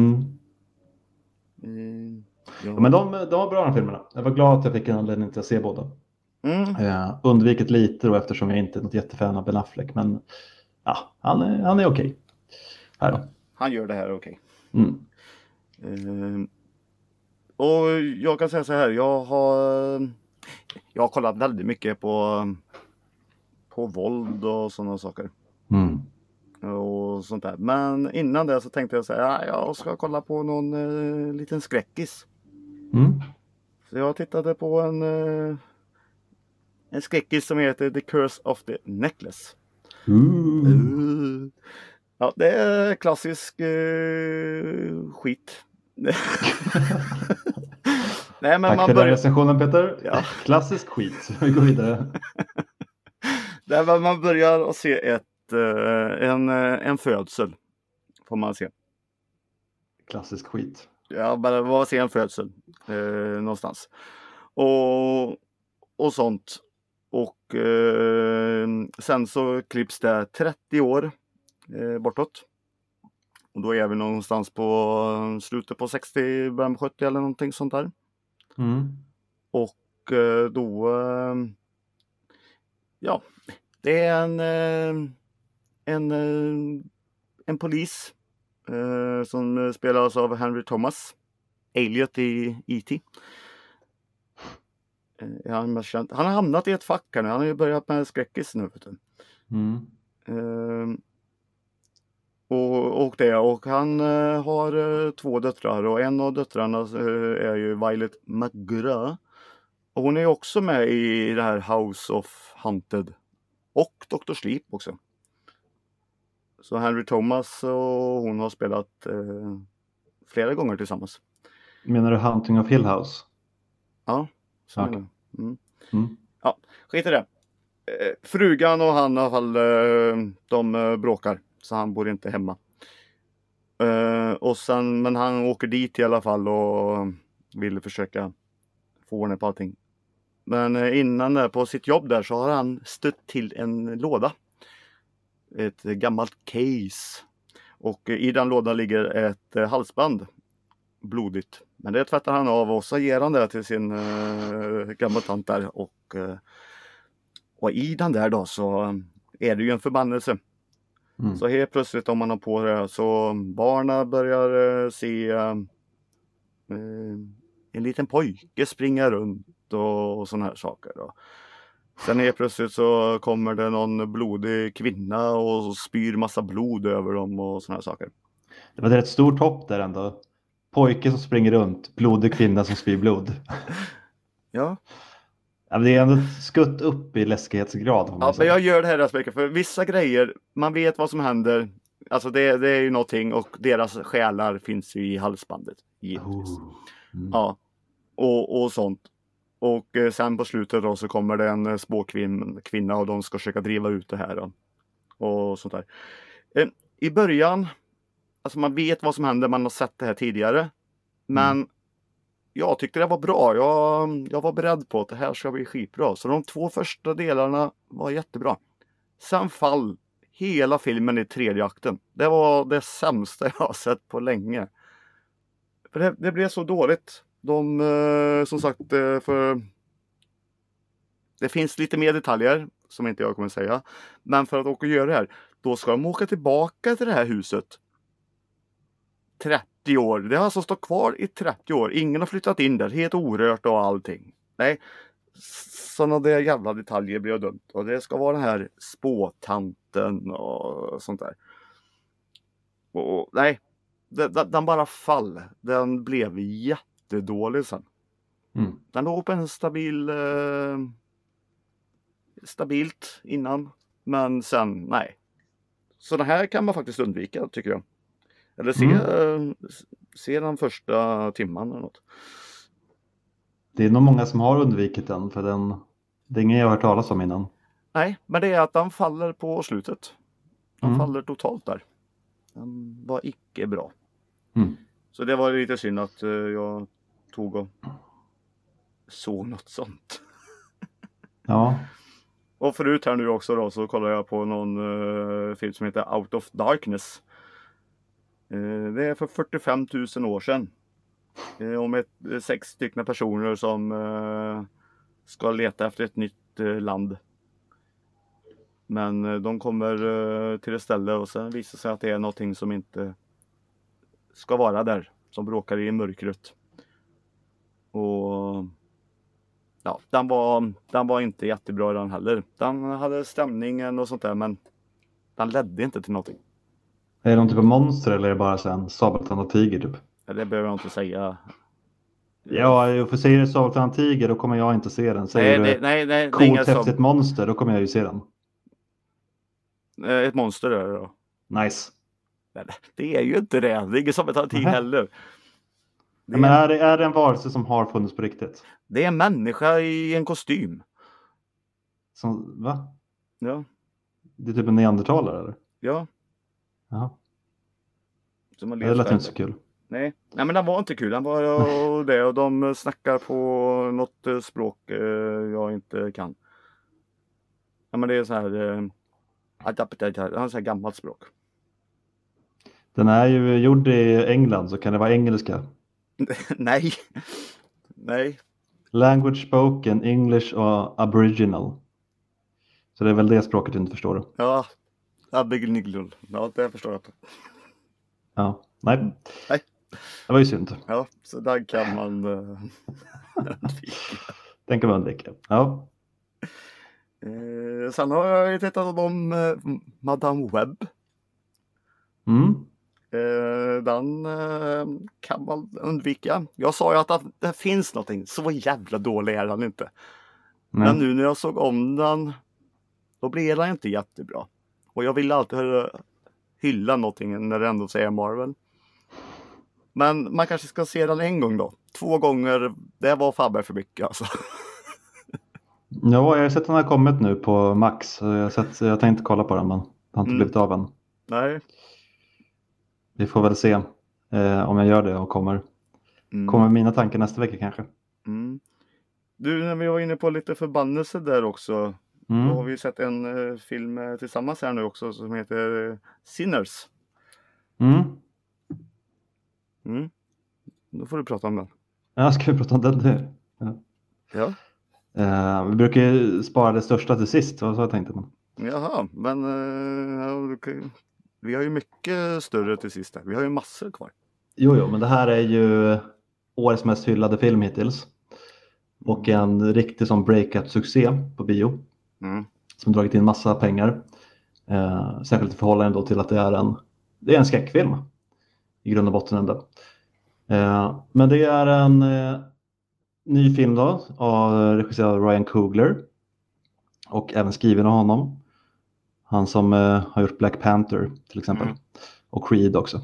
Ja, men de var bra de filmerna. Jag var glad att jag fick en anledning till att se båda. Undvikit lite då eftersom jag inte är något jättefan av Ben Affleck. Men ja, han är okej. Här då. Han gör det här okej. Och jag kan säga så här, jag har kollat väldigt mycket på våld och sådana saker. Mm. Och sånt där. Men innan det så tänkte jag säga, jag ska kolla på någon liten skräckis. Mm. Så jag tittade på en skräckis som heter The Curse of the Necklace. Ja, det är klassisk skit. Nej, men Tack man för den börjar... recensionen, Peter. Ja. Klassisk skit. Vi går vidare. Där man börjar att se en födsel. Får man se. Klassisk skit. Ja, bara se en födsel någonstans. Och sånt. Och sen så klipps det 30 år bortåt. Och då är vi någonstans på slutet på 60, början på 70 eller någonting sånt där. Mm. Och då, ja, det är en polis som spelas av Henry Thomas, Elliot i E.T. Han har hamnat i ett fack här nu. Han har ju börjat med skräckis nu. Och han har 2 döttrar, och en av döttrarna är ju Violet McGrath. Och hon är också med i det här House of Haunted och Dr. Sleep också. Så Henry Thomas och hon har spelat flera gånger tillsammans. Menar du Haunting of Hill House? Ja, så Okay. menar jag. Ja, skit i det. Frugan och han i alla fall, de bråkar. Så han bor inte hemma. Men han åker dit i alla fall och vill försöka få ordning på allting. Men innan där på sitt jobb där så har han stött till en låda. Ett gammalt case. Och i den lådan ligger ett halsband. Blodigt. Men det tvättar han av och så ger han det till sin gamla tant där. Och i den där då så är det ju en förbannelse. Så helt plötsligt om man har på det så barnen börjar se en liten pojke springa runt och såna här saker. Sen helt plötsligt så kommer det någon blodig kvinna och spyr massa blod över dem och såna här saker. Det var ett rätt stort hopp där ändå. Pojke som springer runt, blodig kvinna som spyr blod. Ja. Ja, det är ändå ett skutt upp i läskighetsgrad. Ja, men jag gör det här aspekten för vissa grejer, man vet vad som händer. Alltså det är ju någonting, och deras själar finns ju i halsbandet. Ja, och sånt. Och sen på slutet då så kommer det en spåkvinna och de ska försöka driva ut det här då. Och sånt där. I början, alltså man vet vad som händer, man har sett det här tidigare. Men jag tyckte det var bra. Jag var beredd på att det här ska bli skitbra. Så de 2 första delarna var jättebra. Sen fall hela filmen i 3:e akten. Det var det sämsta jag har sett på länge. För det blev så dåligt. Som sagt, för det finns lite mer detaljer som inte jag kommer säga. Men för att åka och göra det här, då ska de åka tillbaka till det här huset. 30 år. Det har alltså stått kvar i 30 år. Ingen har flyttat in där. Helt orört och allting. Nej. Sådana där jävla detaljer blir dumt. Och det ska vara den här spåtanten och sånt där. Och nej. Den bara fall. Den blev jättedålig sen. Den låg på en stabilt innan. Men sen, nej. Så det här kan man faktiskt undvika, tycker jag. Eller se den första timman eller något. Det är nog många som har undvikit den, för det är ingen jag har hört talas om innan. Nej, men det är att den faller på slutet. Den faller totalt där. Den var icke bra. Så det var lite synd att jag tog och såg något sånt. Ja. Och förut här nu också då så kollade jag på någon film som heter Out of Darkness. Det är för 45 000 år sedan. Om 6 stycken personer som ska leta efter ett nytt land. Men de kommer till ett ställe och sen visar sig att det är någonting som inte ska vara där. Som bråkar i mörkret. Och ja, den var inte jättebra den heller. Den hade stämningen och sånt där, men den ledde inte till någonting. Är det någon typ av monster eller är det bara så en sabeltandad tiger typ? Det behöver jag inte säga. Ja, för säger du sabeltandad tiger då kommer jag inte se den. Säger Nej, du nej, det är coolt inget häftigt monster då kommer jag ju se den. ett monster är det då. Nice. Nej, det är ju inte det. Det är inget som tar tid Nähä. heller. Ja, men är det en varelse som har funnits på riktigt? Det är en människa i en kostym. Som, va? Ja, Det är typ en neandertalare eller? ja. Jaha. Som har Det levt lät där. inte så kul. Nej, men den var inte kul. Den var det och de snackar på något språk jag inte kan. Ja, men det är så här han säger gammalt språk. Den är ju gjord i England så kan det vara engelska. Nej. Nej. Language spoken, English och aboriginal. Så det är väl det språket du inte förstår då. Ja. Abigniglul. Ja, det förstår jag inte. Ja, nej. Nej. Det var ju synd. Ja, så där kan man Den kan man undvika. Ja. Sen har jag ju tittat om Madame Webb. Mm. Den kan man undvika. Jag sa ju att det finns någonting. Så jävla dålig är den inte. Nej. Men nu när jag såg om den, då blev den inte jättebra. Och jag vill alltid hylla någonting när det ändå säger Marvel. Men man kanske ska se den en gång då. 2 gånger, det var fan för mycket alltså. Ja, jag har sett att den har kommit nu på Max. Så jag tänkte kolla på den men det har inte blivit av än. Nej. Vi får väl se om jag gör det och kommer mina tankar nästa vecka kanske. Mm. Du, när vi var inne på lite förbannelse där också. Då har vi sett en film tillsammans här nu också som heter Sinners. Då får du prata om den. Ja, ska vi prata om den nu? Ja. Vi brukar ju spara det största till sist, vad så jag tänkte. Jaha, men vi har ju mycket större till sist här. Vi har ju massor kvar. Jo, men det här är ju årets mest hyllade film hittills. Och en riktig sån breakout-succé på bio. Som dragit in massa pengar. Särskilt i förhållande då till att det är en skräckfilm. I grund och botten ändå. Men det är en ny film då. Regisserad av Ryan Coogler. Och även skriven av honom. Han som har gjort Black Panther till exempel. Och Creed också.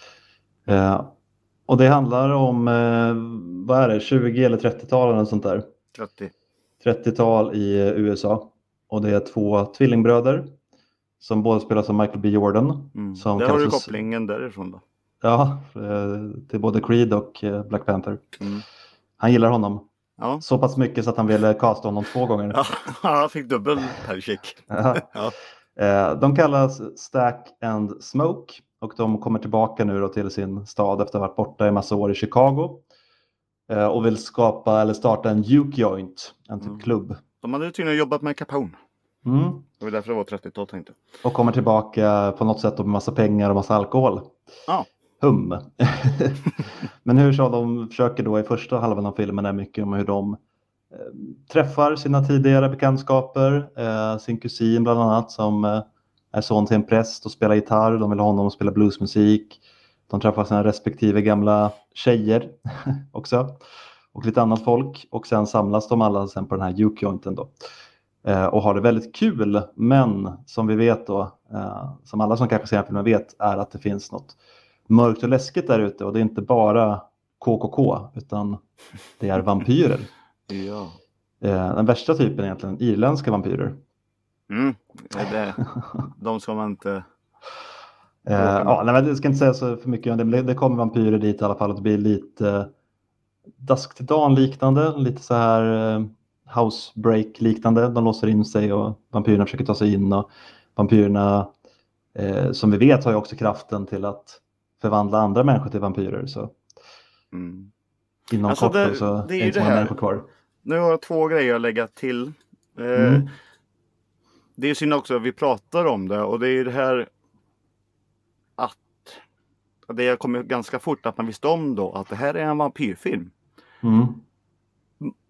Och det handlar om, vad är det, 20 eller 30-tal eller sånt där. 30-tal i USA. Och det är 2 tvillingbröder. Som båda spelas av Michael B. Jordan. Som där har du kopplingen därifrån då. Ja, till både Creed och Black Panther. Han gillar honom. Ja. Så pass mycket så att han ville casta honom 2 gånger. Ja, han fick dubbel percheck. Ja. De kallas Stack and Smoke. Och de kommer tillbaka nu då till sin stad efter att ha varit borta i massa år i Chicago. Och vill starta en juke joint, en typ klubb. De hade tydligen jobbat med Capone. Det var därför det var 30-tal tänkte. Och kommer tillbaka på något sätt med massa pengar och massa alkohol. Ja. Men hur så de försöker då i första halvan av filmen är mycket om hur de träffar sina tidigare bekantskaper. Sin kusin bland annat som är son till en präst och spelar gitarr. De vill ha honom att spela bluesmusik. De träffar sina respektive gamla tjejer också. Och lite annat folk. Och sen samlas de alla sen på den här juke-jointen då. Och har det väldigt kul. Men som vi vet då, som alla som kanske ser filmen vet, är att det finns något mörkt och läskigt där ute. Och det är inte bara KKK, utan det är vampyrer. Ja. Den värsta typen är egentligen irländska vampyrer. De ska man inte... Jag ska inte säga så för mycket om det. Det kommer vampyrer dit i alla fall. Och det blir lite Dusk till dawn liknande. Lite så här Housebreak liknande. De låser in sig och vampyrerna försöker ta sig in. Och vampyrerna som vi vet har ju också kraften till att förvandla andra människor till vampyrer. Så inom alltså kort så det är inte ju så många människor kvar. Nu har jag 2 grejer att lägga till. Det är synd också att vi pratar om det. Och det är det här att det kommer ganska fort att man visste om då att det här är en vampyrfilm.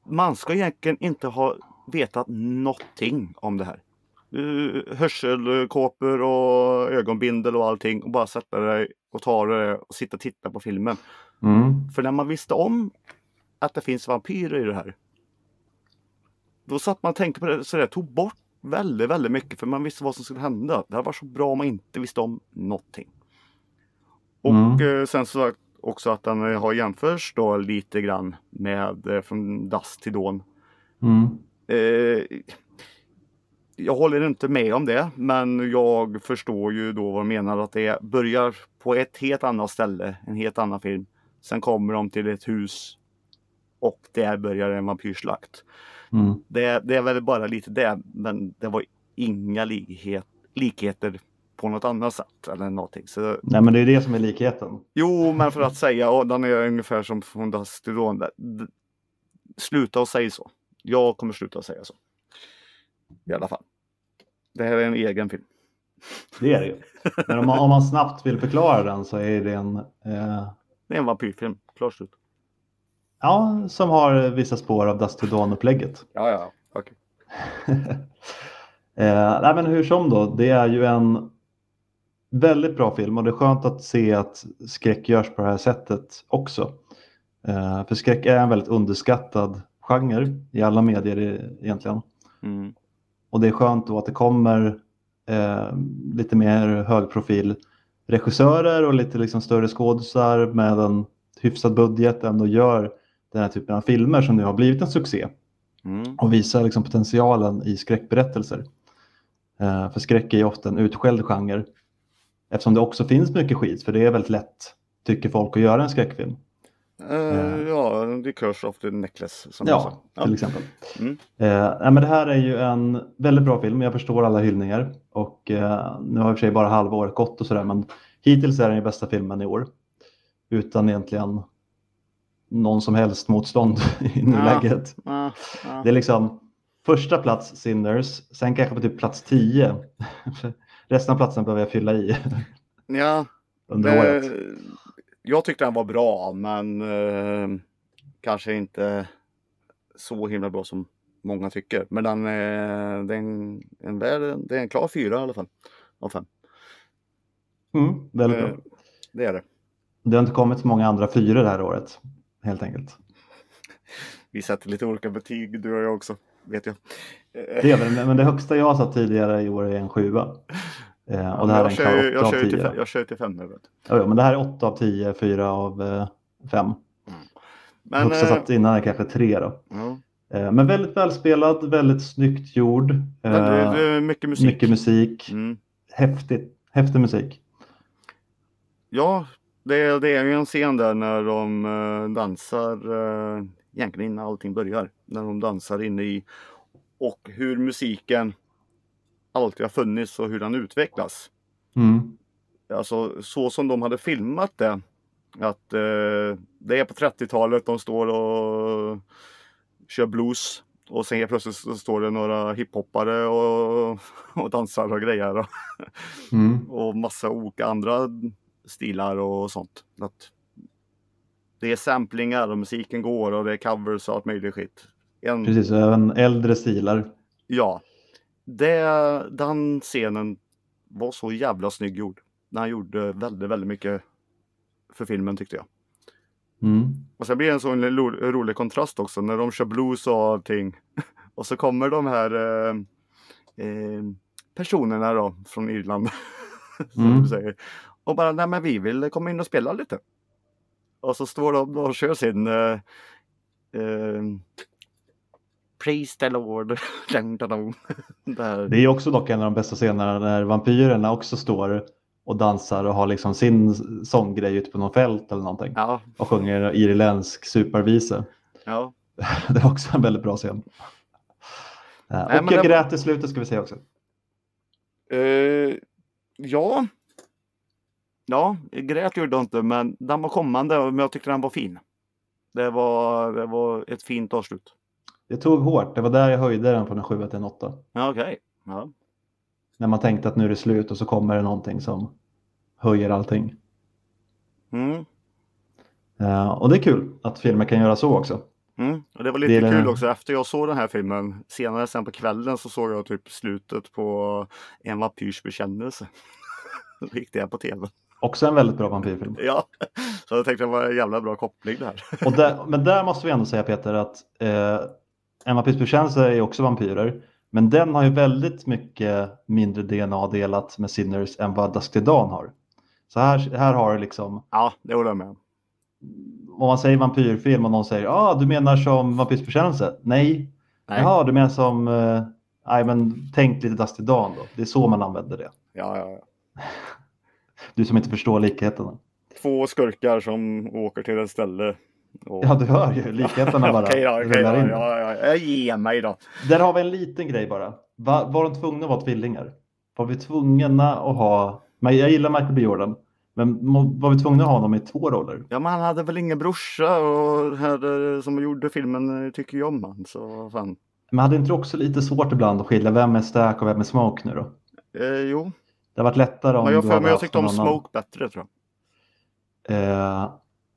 man ska egentligen inte ha vetat någonting om det här. Hörselkåpor och ögonbindel och allting och bara sätta dig och ta det och sitta och titta på filmen. För när man visste om att det finns vampyrer i det här, då satt man och tänkte på det, så det tog bort väldigt, väldigt mycket, för man visste vad som skulle hända. Det här var så bra om man inte visste om någonting. Och sen så också att den har jämförts då lite grann med Från Dusk till Dawn. Jag håller inte med om det, men jag förstår ju då vad de menar, att det börjar på ett helt annat ställe, en helt annan film. Sen kommer de till ett hus och där börjar en vampyrslakt. Det är väl bara lite det, men det var inga likheter på något annat sätt eller någonting. Så... Nej, men det är det som är likheten. Jo, men för att säga, den är ungefär som Från Dusk till Dawn. Sluta och säga så. Jag kommer sluta att säga så. I alla fall. Det här är en egen film. Det är det ju. Men om man snabbt vill förklara den så är det en... Det är en vampyrfilm, klart slut. Ja, som har vissa spår av Dusk till Dawn-upplägget. Ja, okej. Nej, men hur som då, det är ju en väldigt bra film och det är skönt att se att skräck görs på det här sättet också. För skräck är en väldigt underskattad genre i alla medier egentligen. Och det är skönt då att det kommer lite mer högprofil regissörer och lite liksom större skådisar med en hyfsad budget ändå gör den här typen av filmer som nu har blivit en succé. Och visar liksom potentialen i skräckberättelser. För skräck är ju ofta en utskälld genre. Eftersom det också finns mycket skit, för det är väldigt lätt, tycker folk, att göra en skräckfilm. Ja, The Curse of the Necklace. Som till exempel. Men det här är ju en väldigt bra film. Jag förstår alla hyllningar. Och nu har i och för sig bara halvåret gått och sådär. Men hittills är den ju bästa filmen i år. Utan egentligen någon som helst motstånd i nuläget. Det är liksom första plats Sinners. Sen kanske på typ plats 10. Resten av platsen behöver jag fylla i. Under året. Jag tyckte den var bra, men kanske inte så himla bra som många tycker. Men det är en klar 4 i alla fall. Av 5. Väldigt bra. Det är det. Det har inte kommit så många andra 4 det här året, helt enkelt. Vi sätter lite olika betyg, du och jag också, vet jag. Det är det, men det högsta jag satt tidigare i år är en 7. Och det här är en klar 8 av 10. Jag kör till 5 nu. Ja, men det här är 8 av 10, 4 av 5. Men högsta satt innan är kanske 3 då. Men väldigt välspelad, väldigt snyggt gjord. Mycket musik. Mycket musik. Häftig musik. Ja, det är ju en scen där när de dansar egentligen innan allting börjar. När de dansar inne i, och hur musiken alltid har funnits och hur den utvecklas. Alltså så som de hade filmat det. Att det är på 30-talet de står och kör blues. Och sen helt plötsligt så står det några hiphoppare och dansar och grejer. Och massa olika andra stilar och sånt. Att det är samplingar och musiken går och det är covers och allt möjligt skit. Precis, även äldre stilar. Ja. Den scenen var så jävla snygg gjord. Den gjorde väldigt, väldigt mycket för filmen, tyckte jag. Och sen blir det en sån rolig kontrast också när de kör blues och allting. Och så kommer de här personerna då från Irland. Som du säger. Och bara, nej men vi vill komma in och spela lite. Och så står de och kör sin Praise the Lord. Det är också dock en av de bästa scenerna när vampyrerna också står och dansar och har liksom sin sånggrej ute på något fält eller någonting. Och sjunger irländsk supervisa. Det är också en väldigt bra scen. Och jag grät i slutet, ska vi säga också. Ja, jag grät gjorde inte, men den var kommande och jag tyckte den var fin. Det var ett fint avslut. Det tog hårt. Det var där jag höjde den från en 7 till en 8. Okej. När man tänkte att nu är det slut och så kommer det någonting som höjer allting. Och det är kul att filmer kan göra så också. Och det var lite kul också. Efter jag såg den här filmen, senare sen på kvällen så såg jag typ slutet på En vampyrs bekännelse. Så gick det på tv. Också en väldigt bra vampyrfilm. Ja, så jag tänkte det var en jävla bra koppling där. Men där måste vi ändå säga, Peter, att En vampyrs bekännelse är också vampyrer. Men den har ju väldigt mycket mindre DNA delat med Sinners än vad Dusk till Dawn har. Så här har det liksom... Ja, det håller jag med. Om man säger vampyrfilm och någon säger du menar som vampyrs bekännelse? Nej. Jaha, du menar som... men tänk lite Dusk till Dawn då. Det är så man använder det. Ja. Du som inte förstår likheterna. 2 skurkar som åker till ett ställe. Och... Ja, du hör ju. Likheterna bara rullar in. Ja, jag ger mig då. Där har vi en liten grej bara. Var de tvungna att vara tvillingar? Var vi tvungna att ha... Men jag gillar Michael B. Jordan. Men var vi tvungna att ha honom i 2 roller? Ja, men han hade väl ingen brorsa och hade, som gjorde filmen tycker jag om han. Så fan. Men hade inte också lite svårt ibland att skilja vem är Stack och vem är Smoke nu då? Jo. Det har varit lättare om jag tyckte om Smoke bättre, tror jag.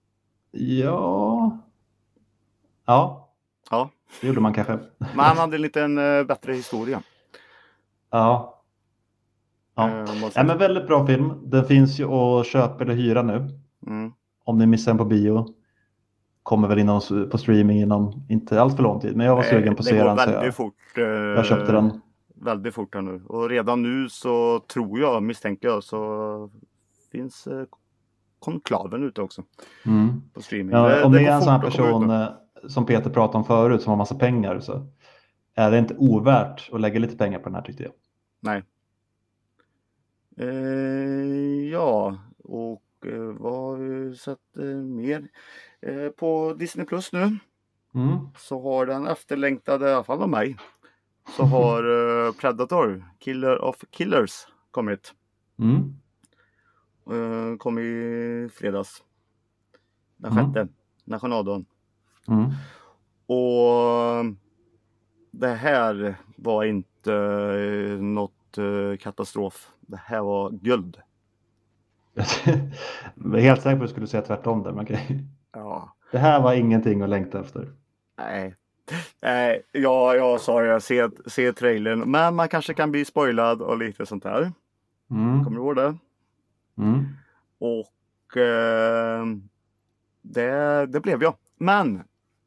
Ja, det gjorde man kanske. Men han hade en liten bättre historia. Ja, men väldigt bra film. Den finns ju att köpa eller hyra nu. Om ni missar den på bio. Kommer väl på streaming inom inte allt för lång tid. Men jag var sugen på att se den. Jag köpte den. Väldigt fort här nu. Och redan nu så misstänker jag, så finns konklaven ute också. På streaming. Ja, om det är en sån här person som Peter pratade om förut som har massa pengar, så är det inte ovärt att lägga lite pengar på den här, tyckte jag. Nej. Ja, och vad har vi sett mer? På Disney Plus nu så har den efterlängtade, i alla fall av mig, så har Predator, Killer of Killers kommit. Kom i fredags. Den 6:e, nationaldagen. Och det här var inte något katastrof. Det här var guld. Jag var helt säker på att du skulle säga tvärtom där, men okej. Ja. Det här var ingenting att längta efter. Nej, jag sa jag se trailern, men man kanske kan bli spoilad och lite sånt där. Kommer du ihåg det? Och det blev jag. Men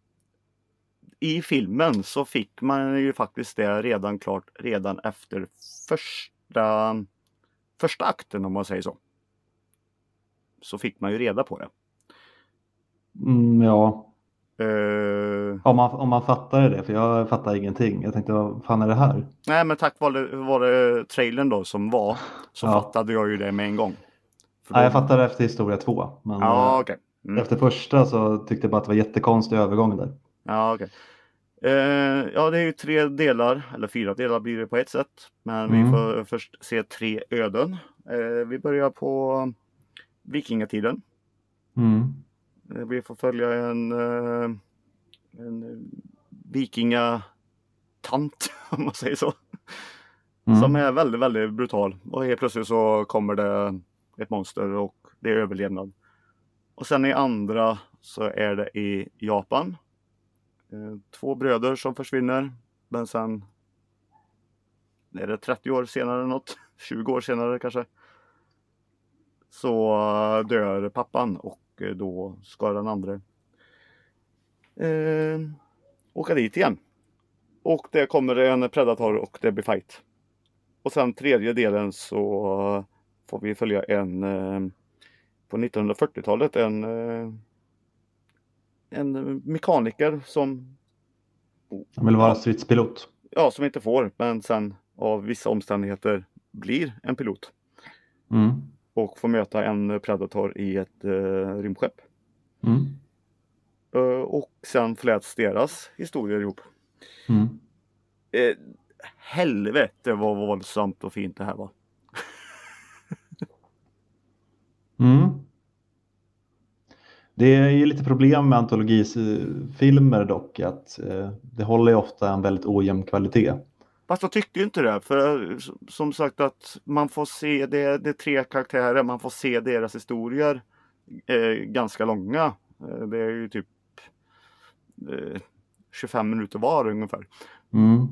i filmen så fick man ju faktiskt det redan efter första akten, om man säger så. Så fick man ju reda på det. Ja. Om man fattade det, för jag fattar ingenting. Jag tänkte, vad fan är det här? Nej, men tack vare trailern då som var, så fattade jag ju det med en gång. Ja, jag fattade efter historia 2. Men okay. Efter första så tyckte jag bara att det var jättekonstig övergång där. Ja, okej. Ja, det är ju 3 delar, eller 4 delar blir det på ett sätt. Men vi får först se 3 öden. Vi börjar på vikingatiden. Vi får följa en vikingatant, om man säger så. Som är väldigt, väldigt brutal. Och helt plötsligt så kommer det ett monster och det är överlevnad. Och sen i andra så är det i Japan. 2 bröder som försvinner. Men sen är det 30 år senare något. 20 år senare kanske. Så dör pappan och då ska den andra åka dit igen. Och det kommer en predator och det blir fight. Och sen 3:e delen så får vi följa på 1940-talet en mekaniker som han vill vara stridspilot. Ja, som inte får, men sen av vissa omständigheter blir en pilot. Och får möta en predator i ett rymdskepp. Och sen fläts deras historier ihop. Helvete vad våldsamt och fint det här var. Det är ju lite problem med antologifilmer dock, att det håller ju ofta en väldigt ojämn kvalitet. Fast jag tyckte ju inte det, för som sagt att man får se, det är 3 karaktärer, man får se deras historier ganska långa. Det är ju typ 25 minuter var ungefär. Mm.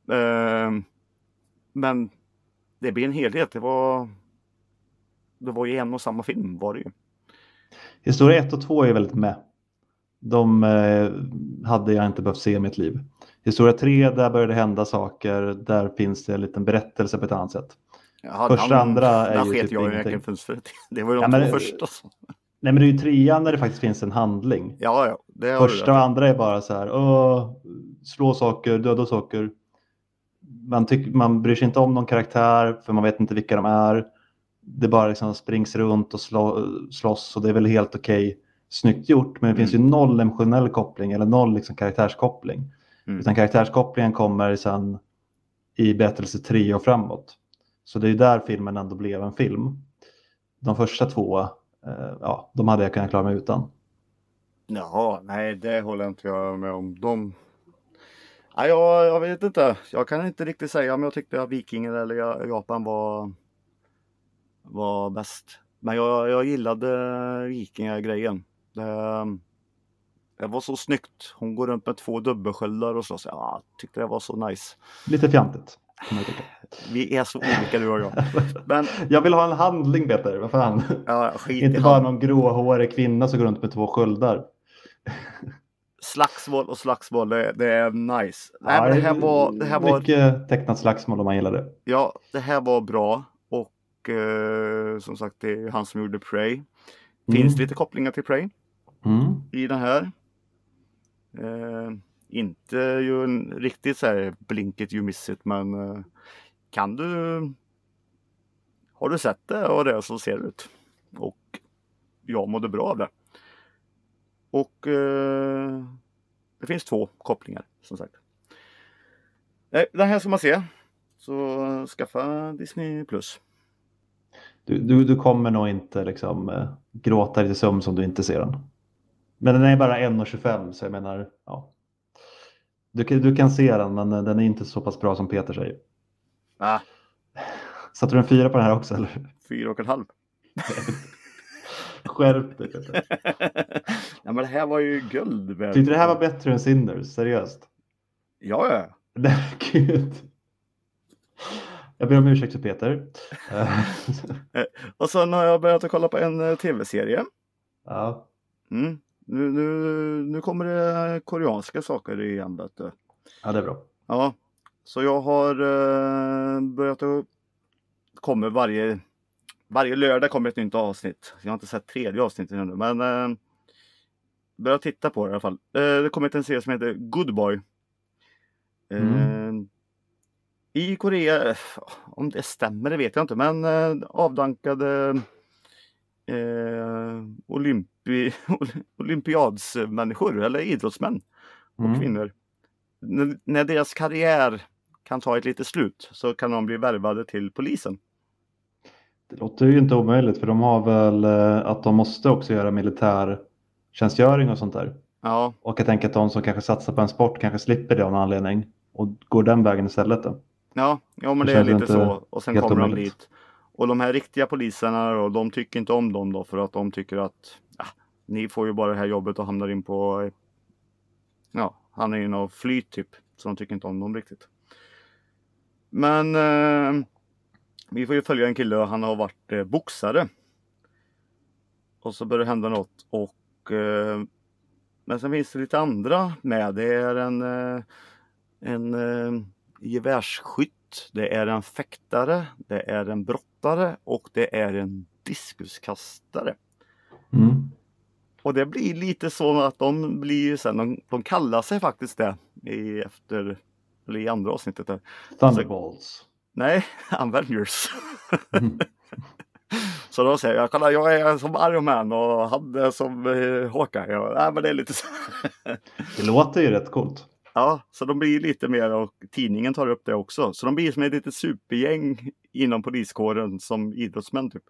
Men det blir en helhet. Det var ju en och samma film var det ju. Historia 1 och 2 är väldigt med. De hade jag inte behövt se i mitt liv. Historia 3, där började det hända saker. Där finns det en liten berättelse på ett annat sätt. Ja, Första andra är ju sket typ jag ingenting. Det var ju de två första. Nej, men det är ju 3:an där det faktiskt finns en handling. Ja, det har Första och andra är bara så här, slå saker, döda saker. Man bryr sig inte om någon karaktär, för man vet inte vilka de är. Det bara liksom springs runt och slåss, och det är väl helt okej. Snyggt gjort, men det finns ju noll emotionell koppling eller noll liksom karaktärskoppling. Utan karaktärskopplingen kommer sen i berättelse 3 och framåt. Så det är ju där filmen ändå blev en film. De första 2, de hade jag kunnat klara mig utan. Jaha, nej, det håller inte jag med om. Nej, jag vet inte. Jag kan inte riktigt säga om jag tyckte att Vikinger eller Japan var bäst. Men jag gillade Vikingar-grejen. Det var så snyggt. Hon går runt med 2 dubbelsköldar och så. Jag tyckte det var så nice. Lite fjantigt. Vi är så olika, du och jag. Men jag vill ha en handling, Peter. Vad fan? Ja, inte bara någon gråhårig kvinna som går runt med 2 sköldar. Slagsmål, det är nice. Nej, men det här var mycket tecknat slagsmål om man gillar det. Ja, det här var bra. Och som sagt, det är han som gjorde Prey. Finns lite kopplingar till Prey i den här. Inte ju en riktigt så här blink it you miss it, men har du sett det och det så ser det ut. Och jag mådde bra av det. Och det finns 2 kopplingar, som sagt. Den här ska man se. Så skaffa Disney+. Du kommer nog inte liksom gråta lite sömn som du inte ser den. Men den är bara 1,25, så jag menar, ja. Du kan se den, men den är inte så pass bra som Peter säger. Satte du en 4 på den här också, eller? 4,5. Skärp dig, Peter. Ja, men det här var ju guld. Tyckte du det här var bättre än Sinners? Seriöst? Ja. Nej, gud. Jag ber om ursäkt för Peter. Och sen har jag börjat att kolla på en tv-serie. Ja. Nu kommer det koreanska saker igen, vet du. Ja, det är bra. Ja, så jag har börjat att kommer varje lördag kommer ett nytt avsnitt. Jag har inte sett 3:e avsnittet ännu, men börjat titta på det i alla fall. Det kommer en serie som heter Good Boy. I Korea, om det stämmer det vet jag inte, men avdankade olympiadsmänniskor eller idrottsmän och kvinnor. När deras karriär kan ta ett litet slut så kan de bli värvade till polisen. Det låter ju inte omöjligt, för de har väl att de måste också göra militärtjänstgöring och sånt där. Ja. Och jag tänker att de som kanske satsar på en sport kanske slipper det av någon anledning och går den vägen istället då. Ja, men det är lite så. Och sen kommer de dit. Och de här riktiga poliserna då, de tycker inte om dem då, för att de tycker att ni får ju bara det här jobbet och hamnar in på hamnar in och flyt typ. Så de tycker inte om dem riktigt. Men vi får ju följa en kille och han har varit boxare. Och så börjar det hända något. Och men sen finns det lite andra med. Det är en gevärsskytt. Det är en fäktare. Det är en brottare. Och det är en diskuskastare. Och det blir lite så att de blir sen, de kallar sig faktiskt det i andra avsnittet där. Thunderbolts. Nej, Avengers. Så då säger jag är som Iron Man och hade som Hawkeye. Nej, men det är lite så. Det låter ju rätt coolt. Ja, så de blir lite mer, och tidningen tar upp det också. Så de blir som ett litet supergäng inom poliskåren som idrottsmän typ.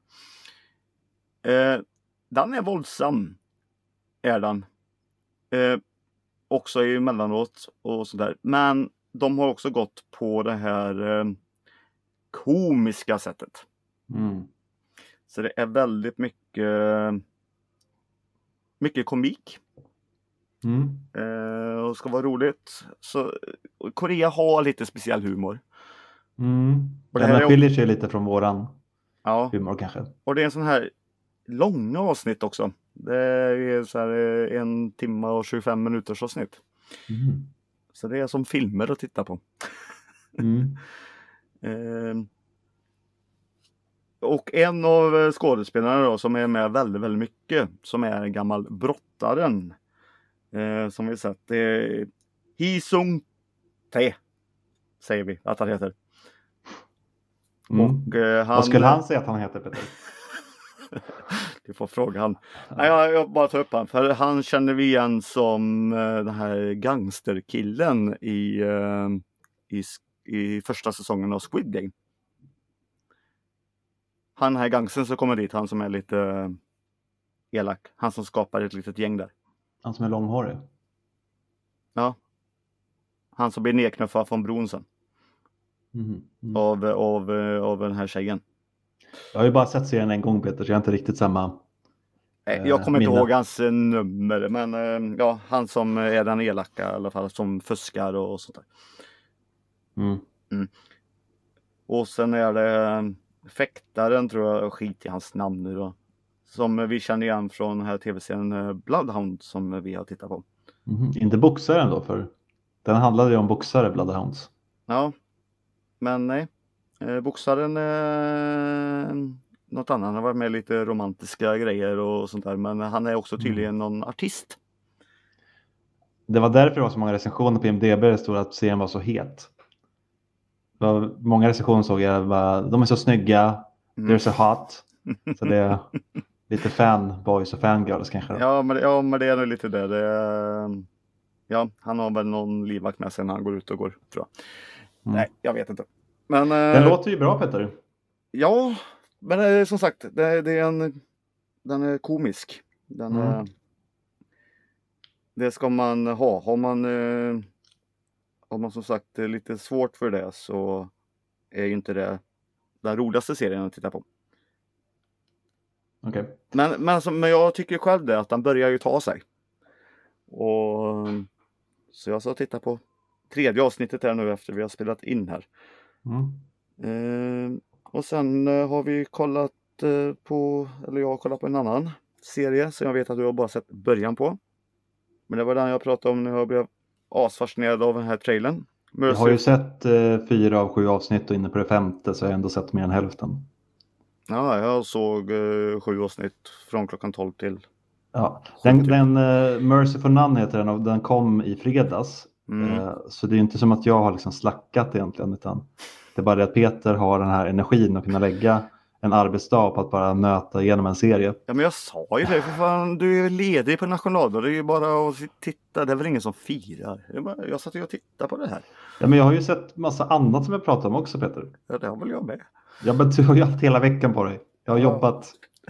Den är våldsam. Är den. Också emellanåt och sådär. Men de har också gått på det här komiska sättet. Så det är väldigt mycket komik. Och ska vara roligt. Så Korea har lite speciell humor. Och det här skiljer sig lite från våran humor kanske. Och det är en sån här långa avsnitt också. Det är så här 1 timme och 25 minuters avsnitt. Så det är som filmer att titta på. Och en av skådespelarna då, som är med väldigt, väldigt mycket, som är en gammal brottaren, som vi sett, det är Hee Sung Tae, säger vi att han heter. Och vad skulle han säga att han heter, Peter? Du får fråga han. Nej, jag bara tar upp han, för han känner vi igen som den här gangsterkillen i första säsongen av Squid Game. Han här gangstern som kommer dit, han som är lite elak. Han som skapar ett litet gäng där. Han som är långhårig? Ja. Han som blir nedknuffad från bron sen. Av den här tjejen. Jag har ju bara sett serien en gång, Peter, så jag har inte riktigt samma jag kommer inte ihåg hans nummer, men ja, han som är den elaka i alla fall, som fuskar och sånt där. Och sen är det fäktaren, tror jag, skit i hans namn nu då, som vi känner igen från den här tv-serien Bloodhound som vi har tittat på. Inte boxaren då, för den handlade ju om boxare, Bloodhounds. Ja, men nej. Boxaren något annat. Han har varit med lite romantiska grejer och sånt där, men han är också tydligen någon artist. Det var därför det var så många recensioner på IMDb. Det stod att serien var så het. Många recensioner såg jag, de är så snygga, they're so hot. Så det är lite fanboys och fangirls kanske. Ja, men det är nog lite det. Ja, han har väl någon livvakt med sig när han går ut och går, tror jag. Nej, jag vet inte. Men, den låter ju bra, Peter. Ja, men som sagt, den är komisk. Det ska man ha. Har man som sagt lite svårt för det, så är ju inte det den roligaste serien att titta på. Okay. Men jag tycker själv det, att den börjar ju ta sig. Och så jag ska titta på 3:e avsnittet här nu efter vi har spelat in här. Och sen har vi kollat jag har kollat på en annan serie som jag vet att du har bara sett början på. Men det var den jag pratade om när jag blev asfascinerad av den här trailern. Jag har ju sett 4 av 7 avsnitt och inne på det 5:e, så jag har ändå sett mer än hälften. Ja, jag såg 7 avsnitt från klockan 12 till. Ja, den Merciful Nun heter den, och den kom i fredags. Så det är inte som att jag har liksom slackat egentligen, utan det är bara det att Peter har den här energin att kunna lägga en arbetsdag på att bara nöta igenom en serie. Ja, men jag sa ju det, för fan, du är ledig på nationaldag, det är ju bara att titta, det är väl ingen som firar. Jag satt och tittade på det här. Ja, men jag har ju sett massa annat som jag pratar om också, Peter. Ja, det har väl jag med. Ja, men du har ju haft hela veckan på dig. Jag har jobbat.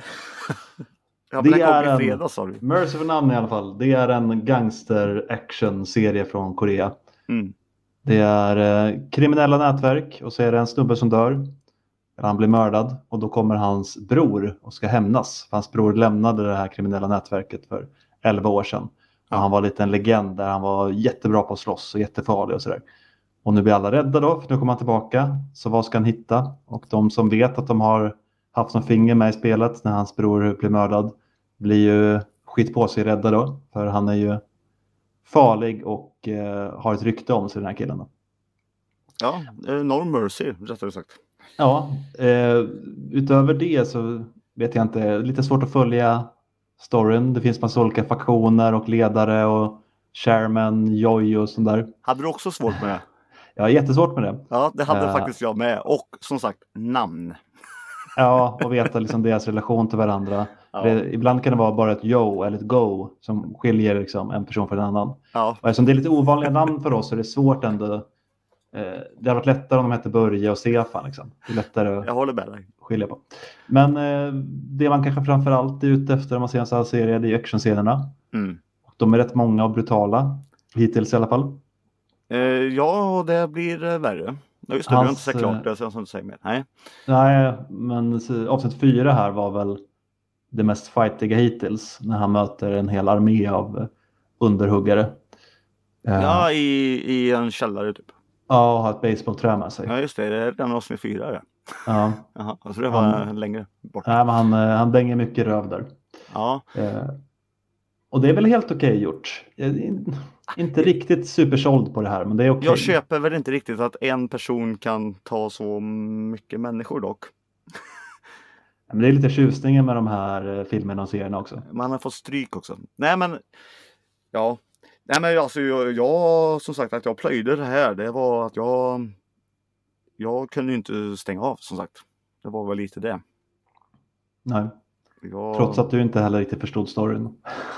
Ja, det är fredag, sa du. Merciful Nun i alla fall. Det är en gangster-action-serie från Korea. Det är kriminella nätverk, och så är det en snubbe som dör. Han blir mördad, och då kommer hans bror och ska hämnas. Hans bror lämnade det här kriminella nätverket för 11 år sedan. Och han var lite en legend där han var jättebra på att slåss och jättefarlig och sådär. Och nu blir alla rädda då, för nu kommer han tillbaka. Så vad ska han hitta? Och de som vet att de har haft någon finger med i spelet när hans bror blir mördad blir ju skit på sig rädda då. För han är ju farlig och har ett rykte om sig, den här killen då. Ja, no mercy, rättare sagt. Ja, utöver det så vet jag inte, lite svårt att följa storyn. Det finns massa olika faktioner och ledare och chairman, Joy och sånt där. Hade du också svårt med det? Ja, jättesvårt med det. Ja, det hade faktiskt jag med. Och som sagt, namn. Ja, och veta liksom deras relation till varandra. Ja. Ibland kan det vara bara ett yo eller ett go som skiljer liksom en person från en annan. Ja. Och eftersom det är lite ovanliga namn för oss så är det svårt ändå. Det har varit lättare om de heter Börje och Stefan. Liksom. Det är lättare att jag håller med dig. Skilja på. Men det man kanske framförallt är ute efter om man ser en sån här serie, det är actionscenerna. De är rätt många och brutala. Hittills i alla fall. Ja, det blir värre. Just det, du har inte sett klart det, så jag ska inte säga mer. Nej, men avsnitt 4 här var väl det mest fightiga hittills. När han möter en hel armé av underhuggare. Ja, i en källare typ. Ja, och ha ett baseballträ med sig. Ja, just det. Det är den avsnitt 4. Det. Ja. Jaha, jag tror det var längre bort. Nej, men han dänger mycket röv där. Ja. Och det är väl helt okej gjort. Jag är inte riktigt supersåld på det här, men det är okej. Jag köper väl inte riktigt att en person kan ta så mycket människor dock. Men det är lite tjusningen med de här filmerna och serierna också. Man har fått stryk också. Nej men, ja. Nej men alltså jag som sagt att jag plöjde det här. Det var att jag kunde ju inte stänga av som sagt. Det var väl lite det. Nej. Trots att du inte heller riktigt förstod storyn.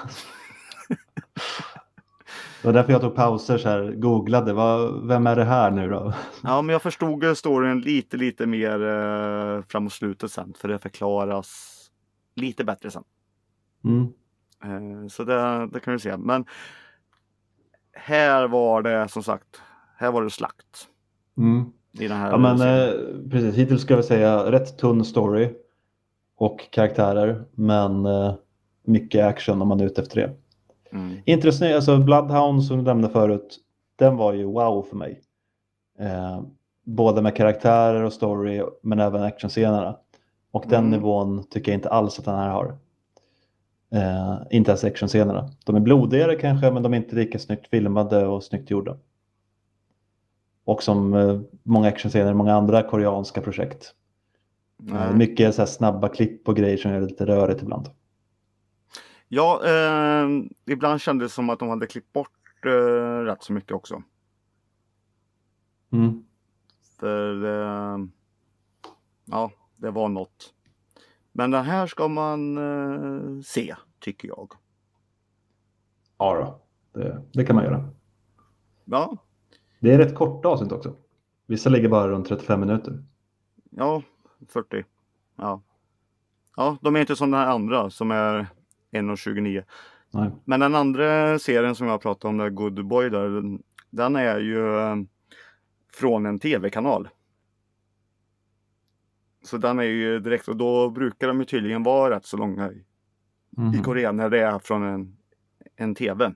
Det var därför jag tog pauser så här, googlade. Vem är det här nu då? Ja, men jag förstod storyn lite mer framåt slutet sen. För det förklaras lite bättre sen. Så det kan vi se. Men här var det som sagt, här var det slakt. I den här ja men precis, hittills ska vi säga rätt tunn story. Och karaktärer, men mycket action om man är ute efter det. Intressant, alltså Bloodhound som du nämnde förut, den var ju wow för mig. Både med karaktärer och story, men även actionscenerna. Och den nivån tycker jag inte alls att den här har. Inte ens actionscenerna. De är blodigare kanske, men de är inte lika snyggt filmade och snyggt gjorda. Och som många actionscener i många andra koreanska projekt. Mycket så här snabba klipp och grejer som är lite rörigt ibland. Ja, ibland kändes det som att de hade klippt bort rätt så mycket också. För ja, det var något. Men den här ska man se, tycker jag. Ja då, det kan man göra. Ja. Det är rätt korta avsnitt också. Vissa ligger bara runt 35 minuter. Ja, 40. Ja. Ja, de är inte som den här andra som är 1:29. Nej. Men den andra serien som jag pratade om, där Good Boy, den är ju från en tv-kanal. Så den är ju direkt, och då brukar de ju tydligen vara rätt så långa i Korea när det är från en tv.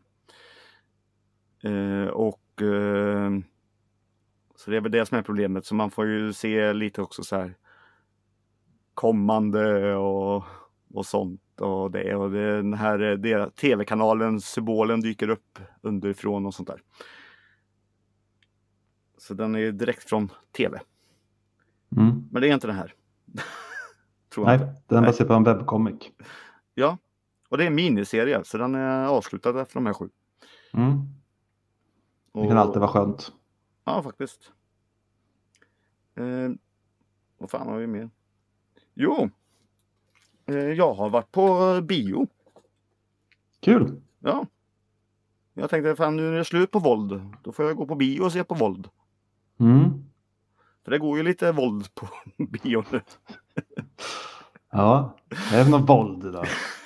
Så det är väl det som är problemet. Så man får ju se lite också så här kommande och sånt. Och den här tv-kanalen, symbolen dyker upp underifrån och sånt där. Så den är ju direkt från tv. Men det är inte den här. Tror jag. Nej, den baserar på en webbcomic. Ja, och det är en miniserie. Så den är avslutad efter de här 7. Det kan alltid vara skönt. Ja, faktiskt. Vad fan har vi mer? Jo, jag har varit på bio. Kul. Ja. Jag tänkte, fan nu är det slut på våld. Då får jag gå på bio och se på våld. För det går ju lite våld på bio nu. Ja, det är något våld idag.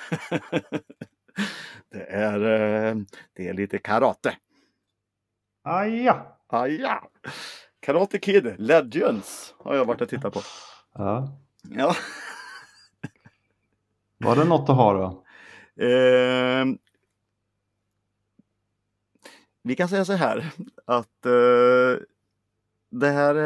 Det är lite karate. Aja. Karate Kid Legends har jag varit och tittat på. Ja. Var det något att ha då? Vi kan säga så här att det här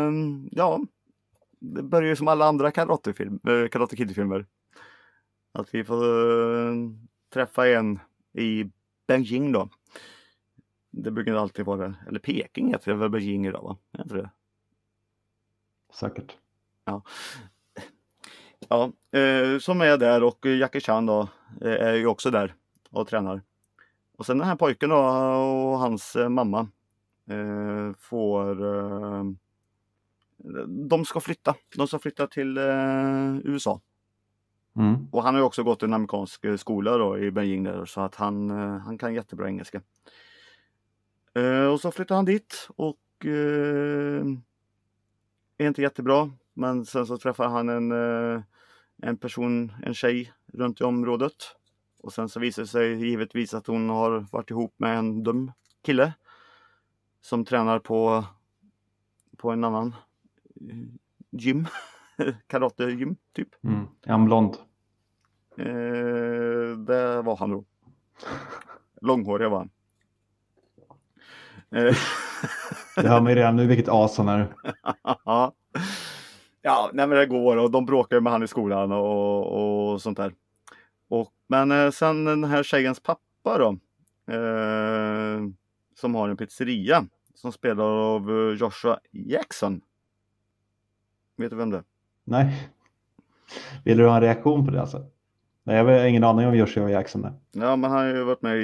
det börjar ju som alla andra Karate Kid-filmer. Att vi får träffa en i Beijing då. Det brukar alltid vara, eller Peking heter det väl, Beijing idag, va? Heter det? Säkert. Ja, som är där, och Jackie Chan då är ju också där och tränar. Och sen den här pojken då och hans mamma de ska flytta. De ska flytta till USA. Och han har ju också gått i en amerikansk skola då i Beijing där, så att han kan jättebra engelska. Och så flyttar han dit och är inte jättebra. Men sen så träffar han en tjej runt i området. Och sen så visar det sig givetvis att hon har varit ihop med en dum kille som tränar på en annan gym. Karate-gym typ. Är han blond? Det var han då. Långhårig var han. Det hör man ju redan nu vilket as han är. Ja, nej, men det går och de bråkar med han i skolan och sånt där. Men sen den här tjejens pappa då, som har en pizzeria som spelar av Joshua Jackson. Vet du vem det är? Nej. Vill du ha en reaktion på det alltså? Nej, jag har ingen aning om Joshua Jackson är. Ja, men han har ju varit med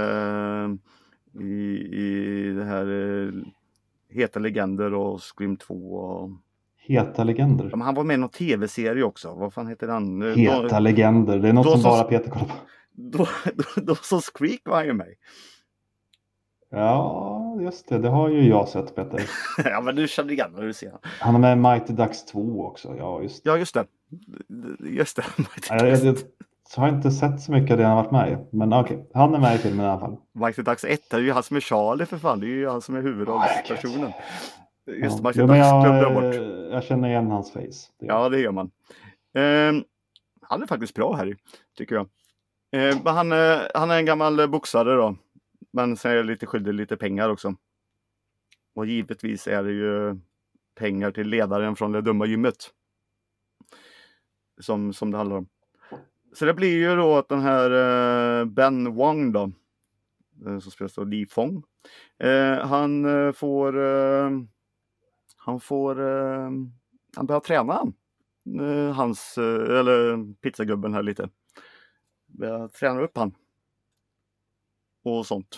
i det här Heta Legender och Scream 2 och... Heta Legender? Ja, men han var med i någon tv-serie också. Vad fan heter den? Heta Legender, det är något som bara Peter kollar på. Då som Squeak var han ju med. Ja, just det. Det har ju jag sett, Peter. Ja, men du känner igen när du ser. Han är med i Mighty Ducks 2 också. Ja, just det. Ja, just det. Just det. Jag har inte sett så mycket av det han har varit med i. Men okej, han är med i filmen i alla fall. Mighty Ducks 1 är ju han som är Charlie för fan. Det är ju han som är huvudrollspersonen. Just Ja. Mighty Jo, Ducks men glömde jag bort. jag känner igen hans face. Ja, det gör man. Han är faktiskt bra här, tycker jag. Men han är en gammal boxare då. Men sen är jag lite skyldig lite pengar också. Och givetvis är det ju pengar till ledaren från det dumma gymmet. Som det handlar om. Så det blir ju då att den här Ben Wong då. Som spelas av Li Fong. Han börjar träna eller pizzagubben här lite. Börjar träna upp han. Och sånt.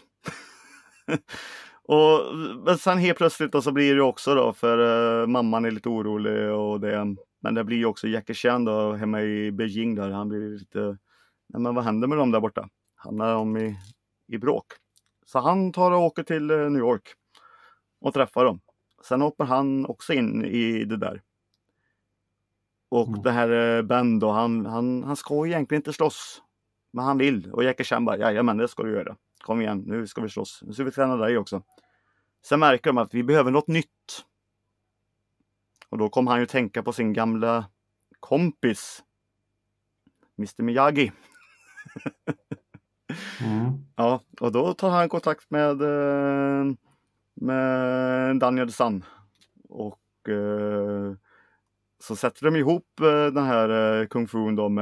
Men sen helt plötsligt då så blir det också då för mamman är lite orolig och det. Men det blir ju också Jackie Chan då hemma i Beijing där. Han blir lite, nej men vad händer med dem där borta? Hamnar de i bråk. Så han tar och åker till New York och träffar dem. Sen hoppar han också in i det där. Och det här Ben då, han ska egentligen inte slåss. Men han vill. Och Jackie Chan bara, jajamän det ska du göra. Kom igen, nu ska vi slåss. Nu ska vi träna dig också. Sen märker de att vi behöver något nytt. Och då kommer han ju tänka på sin gamla kompis. Mr. Miyagi. Ja, och då tar han kontakt med Daniel San. Och så sätter de ihop den här kung fu då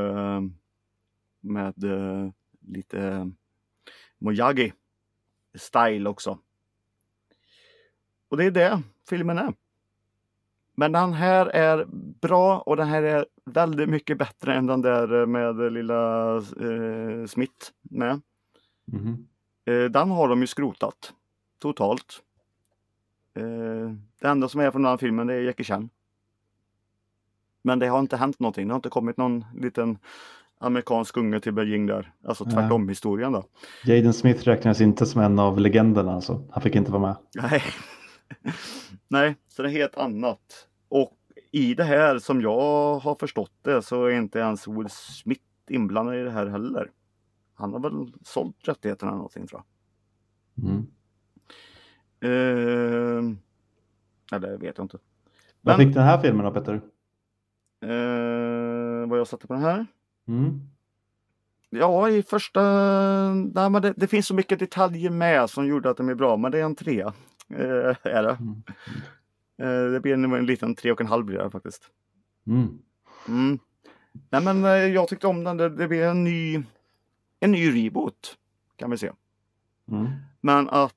med lite Miyagi style också. Och det är det filmen är. Men den här är bra och den här är väldigt mycket bättre än den där med lilla Smith med. Den har de ju skrotat totalt. Det enda som är från den här filmen det är Jackie Chan. Men det har inte hänt någonting. Det har inte kommit någon liten amerikansk unge till Beijing där. Alltså tvärtom historien då. Jaden Smith räknas inte som en av legenderna alltså. Han fick inte vara med. Nej. Nej, så det är helt annat. Och i det här som jag har förstått det så är inte ens Will Smith inblandad i det här heller. Han har väl sålt rättigheterna eller någonting tror jag. Ja, det vet jag inte. Vad fick den här filmen då, Peter? Vad jag satte på den här? Ja, i första... Nej, men det finns så mycket detaljer med som gjorde att den är bra. Men det är en 3. Är det. Det blir en liten 3,5 blir det faktiskt. Nej, men jag tyckte om den. Det blir en ny reboot. Kan vi se. Men att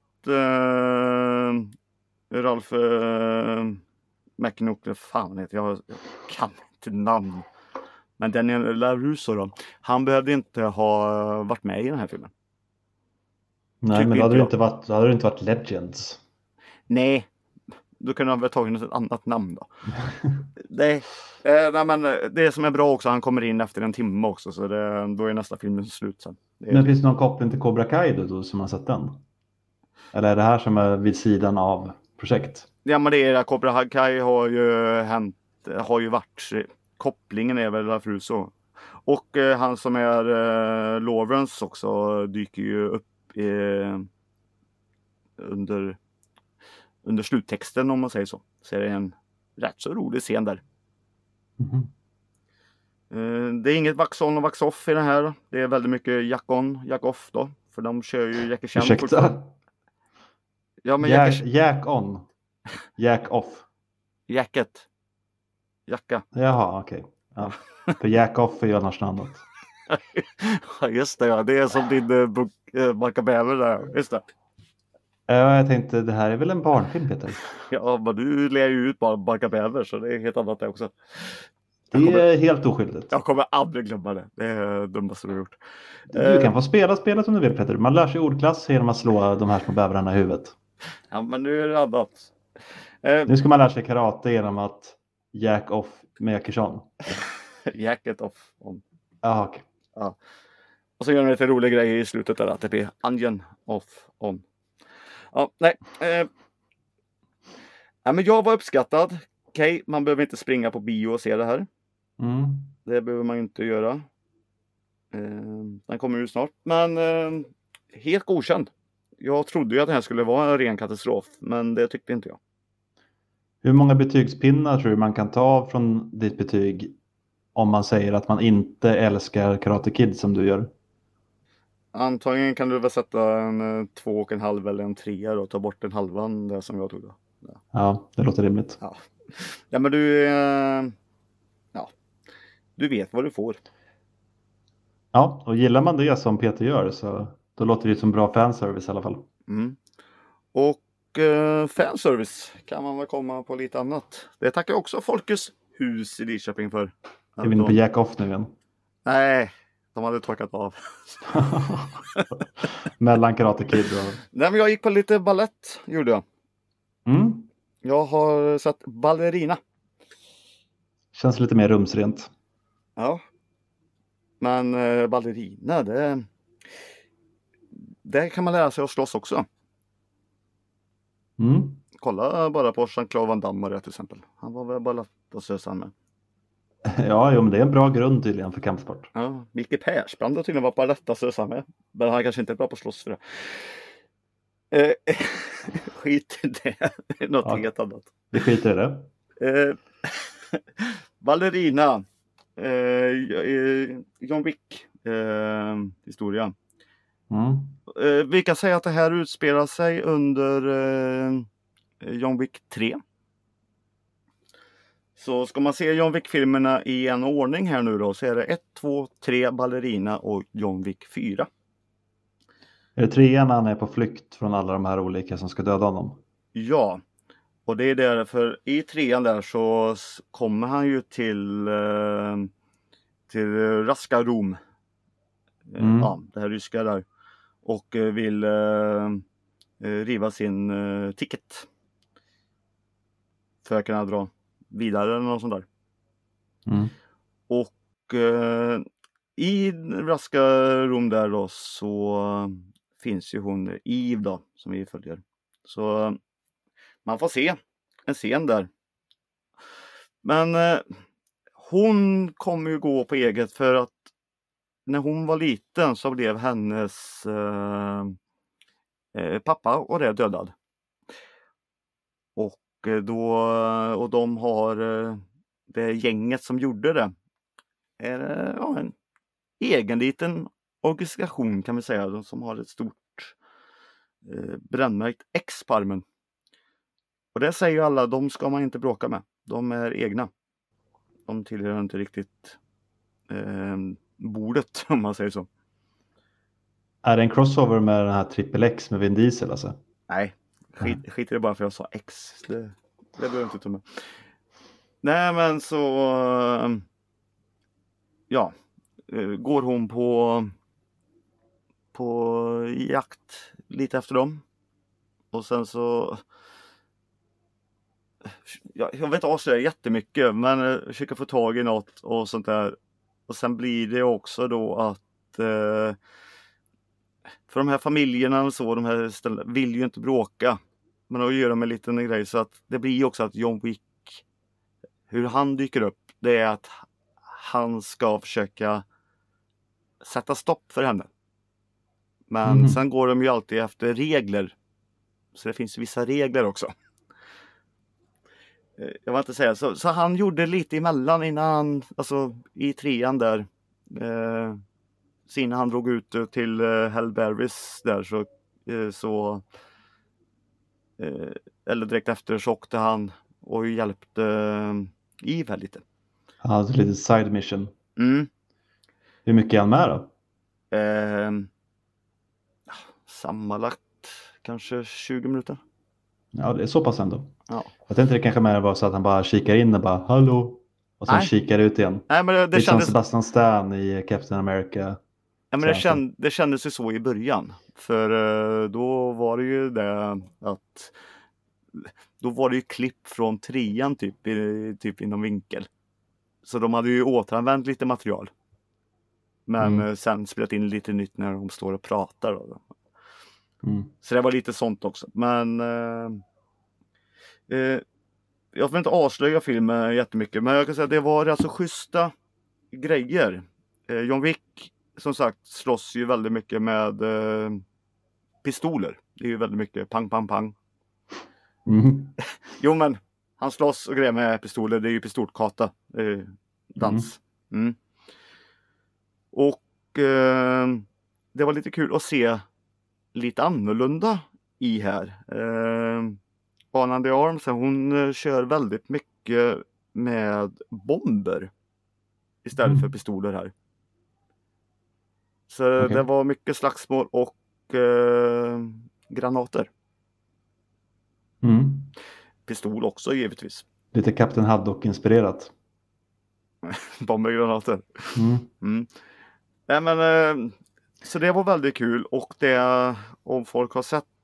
Ralph McNook, fan heter jag kan inte namn. Men Daniel LaRusso då. Han behövde inte ha varit med i den här filmen. Nej, men då hade det inte varit Legends. Nej, då kunde han väl tagit ett annat namn då. Nej, men det som är bra också, han kommer in efter en timme också. Så då är nästa film slut sen. Men finns det någon koppling till Cobra Kai då som har sett den? Eller är det här som är vid sidan av projekt? Ja, men det är Cobra Kai har ju varit... Kopplingen är väl LaRusso. Och han som är Lawrence också dyker ju upp under sluttexten om man säger så. Så är det en rätt så rolig scen där. Det är inget vax on och vax off i det här. Det är väldigt mycket jack on, jack off då. För de kör ju Jackie Chan Ursäkta? fortfarande. Ja, men Jack on. Jack off. Jacket. Jacka. Jaha, okej. Ja. För jack off är ju annars något annat. Ja, just det. Ja. Det är som din Mackabäver där. Just det. Ja, jag tänkte det här är väl en barnfilm, Peter? Ja, men du lär ju ut bara Mackabäver så det är helt annat det också. Det är helt oskyldigt. Jag kommer aldrig glömma det. Det är det dummaste du har gjort. Du kan få spela spelet om du vill, Peter. Man lär sig ordklass genom att slå de här små bävrarna i huvudet. Ja, men nu är det annat. Nu ska man lära sig karate genom att jack off med Jackie Chan. Jacket off. On. Jaha, okej. Ja. Och så gör de lite rolig grej i slutet där att det blir onion off on. Ja, nej. Ja, men jag var uppskattad. Okej, man behöver inte springa på bio och se det här. Mm. Det behöver man ju inte göra. Den kommer ju snart. Men helt godkänd. Jag trodde ju att det här skulle vara en ren katastrof. Men det tyckte inte jag. Hur många betygspinnar tror du man kan ta från ditt betyg om man säger att man inte älskar Karate Kid som du gör? Antagligen kan du väl sätta en 2,5 eller en 3 och ta bort en halvan där som jag tog då. Ja, det låter rimligt. Ja, men du vet vad du får. Ja, och gillar man det som Peter gör så då låter det som bra fanservice i alla fall. Mm. Och fanservice kan man väl komma på lite annat. Det tackar också Folkets hus i Lidköping för. Är vi inne på Jack Off nu igen? Nej, de hade torkat av. Mellan Karate Kid och... Nej, men jag gick på lite ballett, gjorde jag. Mm. Jag har sett ballerina. Känns lite mer rumsrent. Ja. Men ballerina, det kan man lära sig att slåss också. Mm. Kolla bara på Jean-Claude Van Damme till exempel. Han var väl balettdansös med. Ja, men det är en bra grund tydligen för kampsport. Ja, Micke Persbrandt har tydligen varit balettdansös med. Men han kanske inte är bra på att slåss för det. Skit i det. Det är något helt annat. Vi skiter i det. Ballerina. John Wick historia. Vi kan säga att det här utspelar sig under John Wick 3. Så ska man se John Wick-filmerna i en ordning här nu då så är det 1, 2, 3 ballerina och John Wick 4. Är det 3 han är på flykt från alla de här olika som ska döda honom? Ja, och det är därför i 3:an där så kommer han ju till Raska Rom. Ja, det här ryska där. Och vill riva sin ticket. För att kunna dra vidare eller något sånt där. Och i Raska Rom där då så finns ju hon Eve då som vi följer. Så man får se en scen där. Men hon kommer ju gå på eget för att när hon var liten så blev hennes pappa och det dödad. Och de har det gänget som gjorde det är en egen liten organisation kan vi säga som har ett stort brännmärkt X på armen. Och det säger ju alla, de ska man inte bråka med. De är egna. De tillhör inte riktigt bordet om man säger så. Är det en crossover med den här Triple X med Vin Diesel alltså? Nej, skit i det bara för jag sa X. Det behöver jag inte ta med. Nej men så går hon på jakt lite efter dem. Och sen så jag vet inte avslöja jättemycket men försöka få tag i något och sånt där. Och sen blir det också då att för de här familjerna och så, de här ställena vill ju inte bråka. Men då gör de en liten grej så att det blir också att John Wick, hur han dyker upp, det är att han ska försöka sätta stopp för henne. Men sen går de ju alltid efter regler. Så det finns vissa regler också. Jag vill inte säga så han gjorde lite emellan innan han, alltså i 3:an där innan han drog ut till Hellberries där så eller direkt efter så åkte han och hjälpte Eve lite. Han hade lite side mission. Mm. Hur mycket är han med då? Sammanlagt kanske 20 minuter. Ja, det är så pass ändå. Ja. Jag tänkte det kanske mer var så att han bara kikar in och bara hallå. Och sen kikar ut igen. Nej, men det lite kändes... som Sebastian Stan i Captain America. Ja, men det kändes ju så i början. För då var det ju det att... Då var det ju klipp från 3:an typ inom vinkel. Så de hade ju återanvänt lite material. Men sen spelat in lite nytt när de står och pratar. Så det var lite sånt också. Men jag vill inte avslöja filmen jättemycket. Men jag kan säga att det var alltså schyssta grejer. John Wick som sagt slåss ju väldigt mycket med pistoler. Det är ju väldigt mycket pang, pang, pang. Jo, men han slåss och grejer med pistoler. Det är ju pistolkata. Dans. Och det var lite kul att se lite annorlunda i här. Anna de Arms, hon kör väldigt mycket med bomber istället för pistoler här. Så det var mycket slagsmål och granater. Pistol också givetvis. Lite Captain Haddock-inspirerat. Bombergranater. Nej, men så det var väldigt kul. Och det, om folk har sett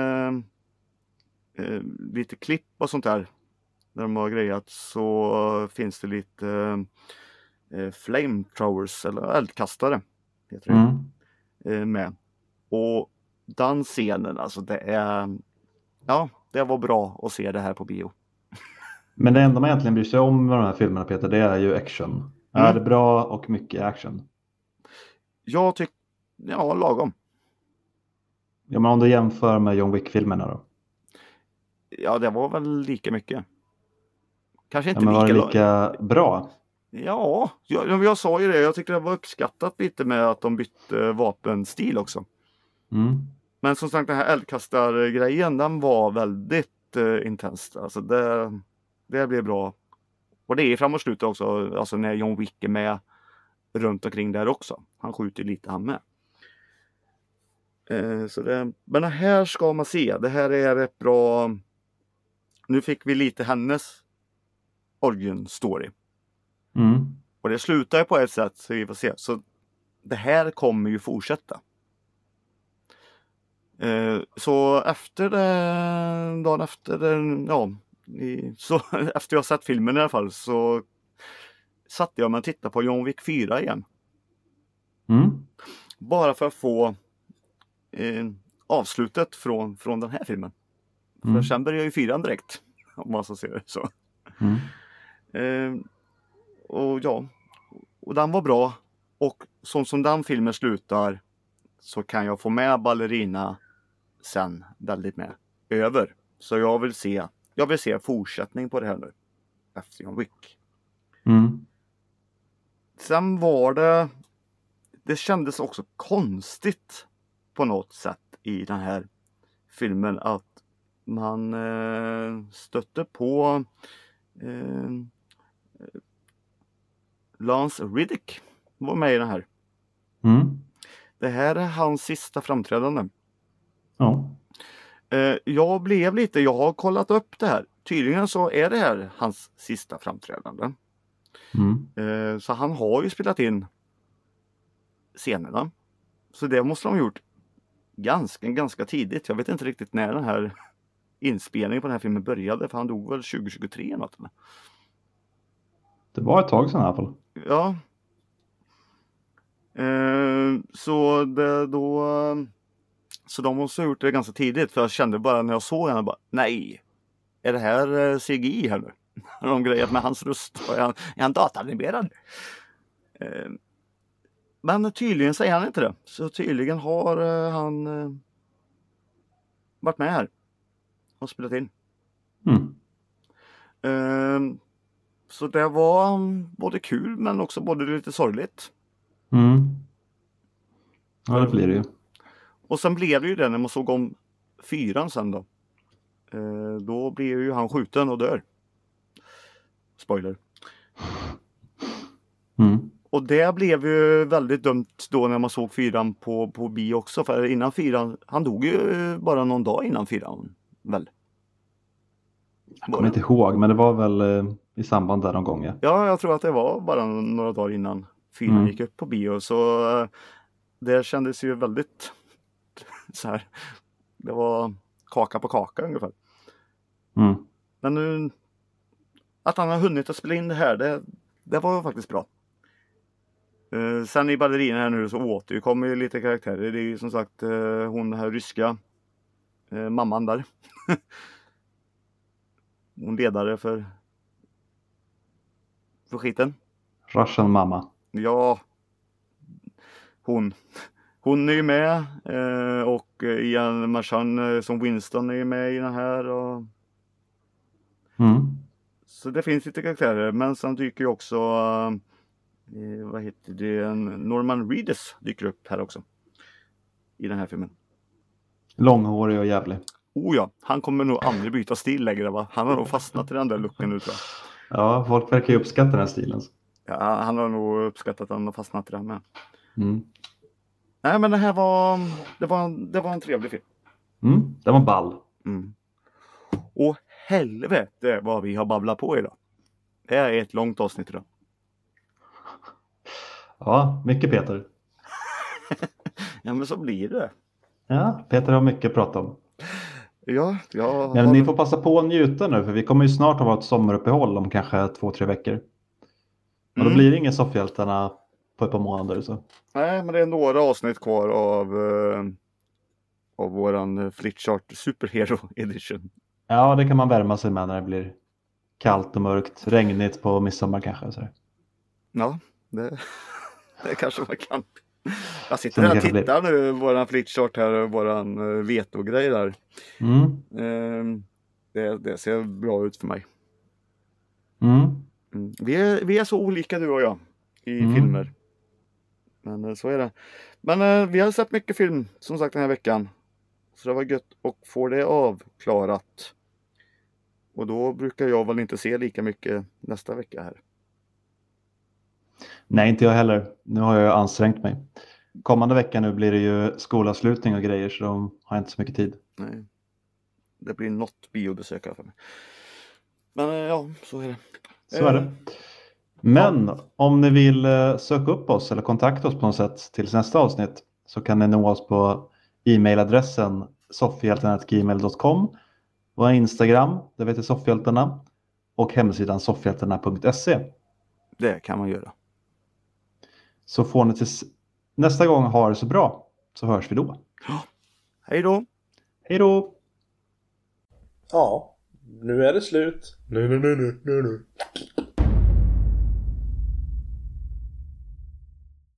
lite klipp och sånt där när de har grejat, så finns det lite flamethrowers eller eldkastare heter det, med. Och den scenen, alltså det var bra att se det här på bio. Men det enda man egentligen bryr sig om med de här filmerna, Peter, det är ju action. Är det bra och mycket action? Jag tycker, lagom. Ja, men om du jämför med John Wick-filmerna då? Ja, det var väl lika mycket. Kanske inte men var det lika bra? Ja, jag sa ju det. Jag tycker det var uppskattat lite med att de bytte vapenstil också. Men som sagt, den här eldkastargrejen, den var väldigt intens. Alltså det blev bra. Och det är framåt slutet också, alltså när John Wick är med runt omkring där också. Han skjuter lite han med. Men det här ska man se. Det här är ett bra... Nu fick vi lite hennes origin story. Och det slutar ju på ett sätt, så vi får se. Så det här kommer ju fortsätta. Så efter det, dagen efter det, så efter jag sett filmen i alla fall, så satte jag mig och tittade på John Wick 4 igen. Bara för att få avslutet från den här filmen. För sen börjar ju 4 direkt, om man så ser det så. Och den var bra. Och som den filmen slutar, så kan jag få med ballerina sen väldigt med över. Så jag vill se fortsättning på det här nu efter John Wick. Sen var det kändes också konstigt på något sätt i den här filmen att man stötte på Lance Reddick var med i den här. Det här är hans sista framträdande. Jag har kollat upp det här. Tydligen så är det här hans sista framträdande. Så han har ju spelat in scenerna. Så det måste de ha gjort ganska tidigt. Jag vet inte riktigt när den här inspelningen på den här filmen började. För han dog väl 2023 eller något. Eller? Det var ett tag sedan i alla fall. Ja. Så de måste ha gjort det ganska tidigt. För jag kände bara när jag såg henne bara, nej. Är det här CGI här nu? Har de grejat med hans röst? Är han datanimerad? Men tydligen säger han inte det. Så tydligen har han varit med här. Och spelat in. Så det var både kul men också både lite sorgligt. Ja, det blir det ju. Och sen blev det ju det när man såg om 4 sen då. Då blir ju han skjuten och dör. Spoiler. Mm. Och det blev ju väldigt dumt då när man såg 4 på bio också. För innan 4, han dog ju bara någon dag innan 4 väl? Jag kommer inte ihåg, men det var väl i samband där någon gång. Ja, Ja, jag tror att det var bara några dagar innan 4 gick upp på bio. Så det kändes ju väldigt så här. Det var kaka på kaka ungefär. Mm. Men nu att han har hunnit att spela in det här, det var faktiskt bra. Sen i ballerina här nu så återkommer ju lite karaktärer. Det är ju som sagt hon den här ryska mamman där. Hon ledare för skiten. Russian mamma. Ja. Hon är ju med och Ian Marchand som Winston är ju med i den här. Så det finns lite karaktärer. Men sen dyker ju också vad heter det? Norman Reedus dyker upp här också. I den här filmen. Långhårig och jävlig. Oh ja, han kommer nog aldrig byta stil längre va? Han har nog fastnat i den där looken nu tror jag. Ja, folk verkar ju uppskatta den här stilen. Ja, han har nog uppskattat att han har fastnat i den med. Mm. Nej men det här var en trevlig film. Det var ball. Och helvete vad vi har babblat på idag. Det är ett långt avsnitt idag. Ja, mycket Peter. Ja men så blir det. Ja, Peter har mycket att prata om. Ja, Men ni får passa på att njuta nu för vi kommer ju snart ha ett sommaruppehåll om kanske 2-3 veckor. Och då blir det ingen soffhjältarna på ett par månader. Så. Nej, men det är några avsnitt kvar av våran Flitchart Superhero Edition. Ja, det kan man värma sig med när det blir kallt och mörkt, regnigt på midsommar kanske. Så. Ja, det kanske man kan. Jag sitter här och tittar nu våran Flitchart här och våran vetogrej där. Det ser bra ut för mig. Vi är så olika du och jag i filmer. Men så är det. Men vi har sett mycket film som sagt den här veckan. Så det var gött att få det avklarat. Och då brukar jag väl inte se lika mycket nästa vecka här. Nej, inte jag heller. Nu har jag ansträngt mig. Kommande vecka nu blir det ju skolavslutning och grejer så de har inte så mycket tid. Nej. Det blir något biobesök för mig. Men ja, så är det. Så är det. Men om ni vill söka upp oss eller kontakta oss på något sätt till nästa avsnitt så kan ni nå oss på e-mailadressen soffhjältarna@gmail.com, vår Instagram, det heter Soffhjältarna, och hemsidan soffhjältarna.se. Det kan man göra. Så får ni tills nästa gång ha det så bra, så hörs vi då. Hej då! Hej då! Ja, nu är det slut. Nu.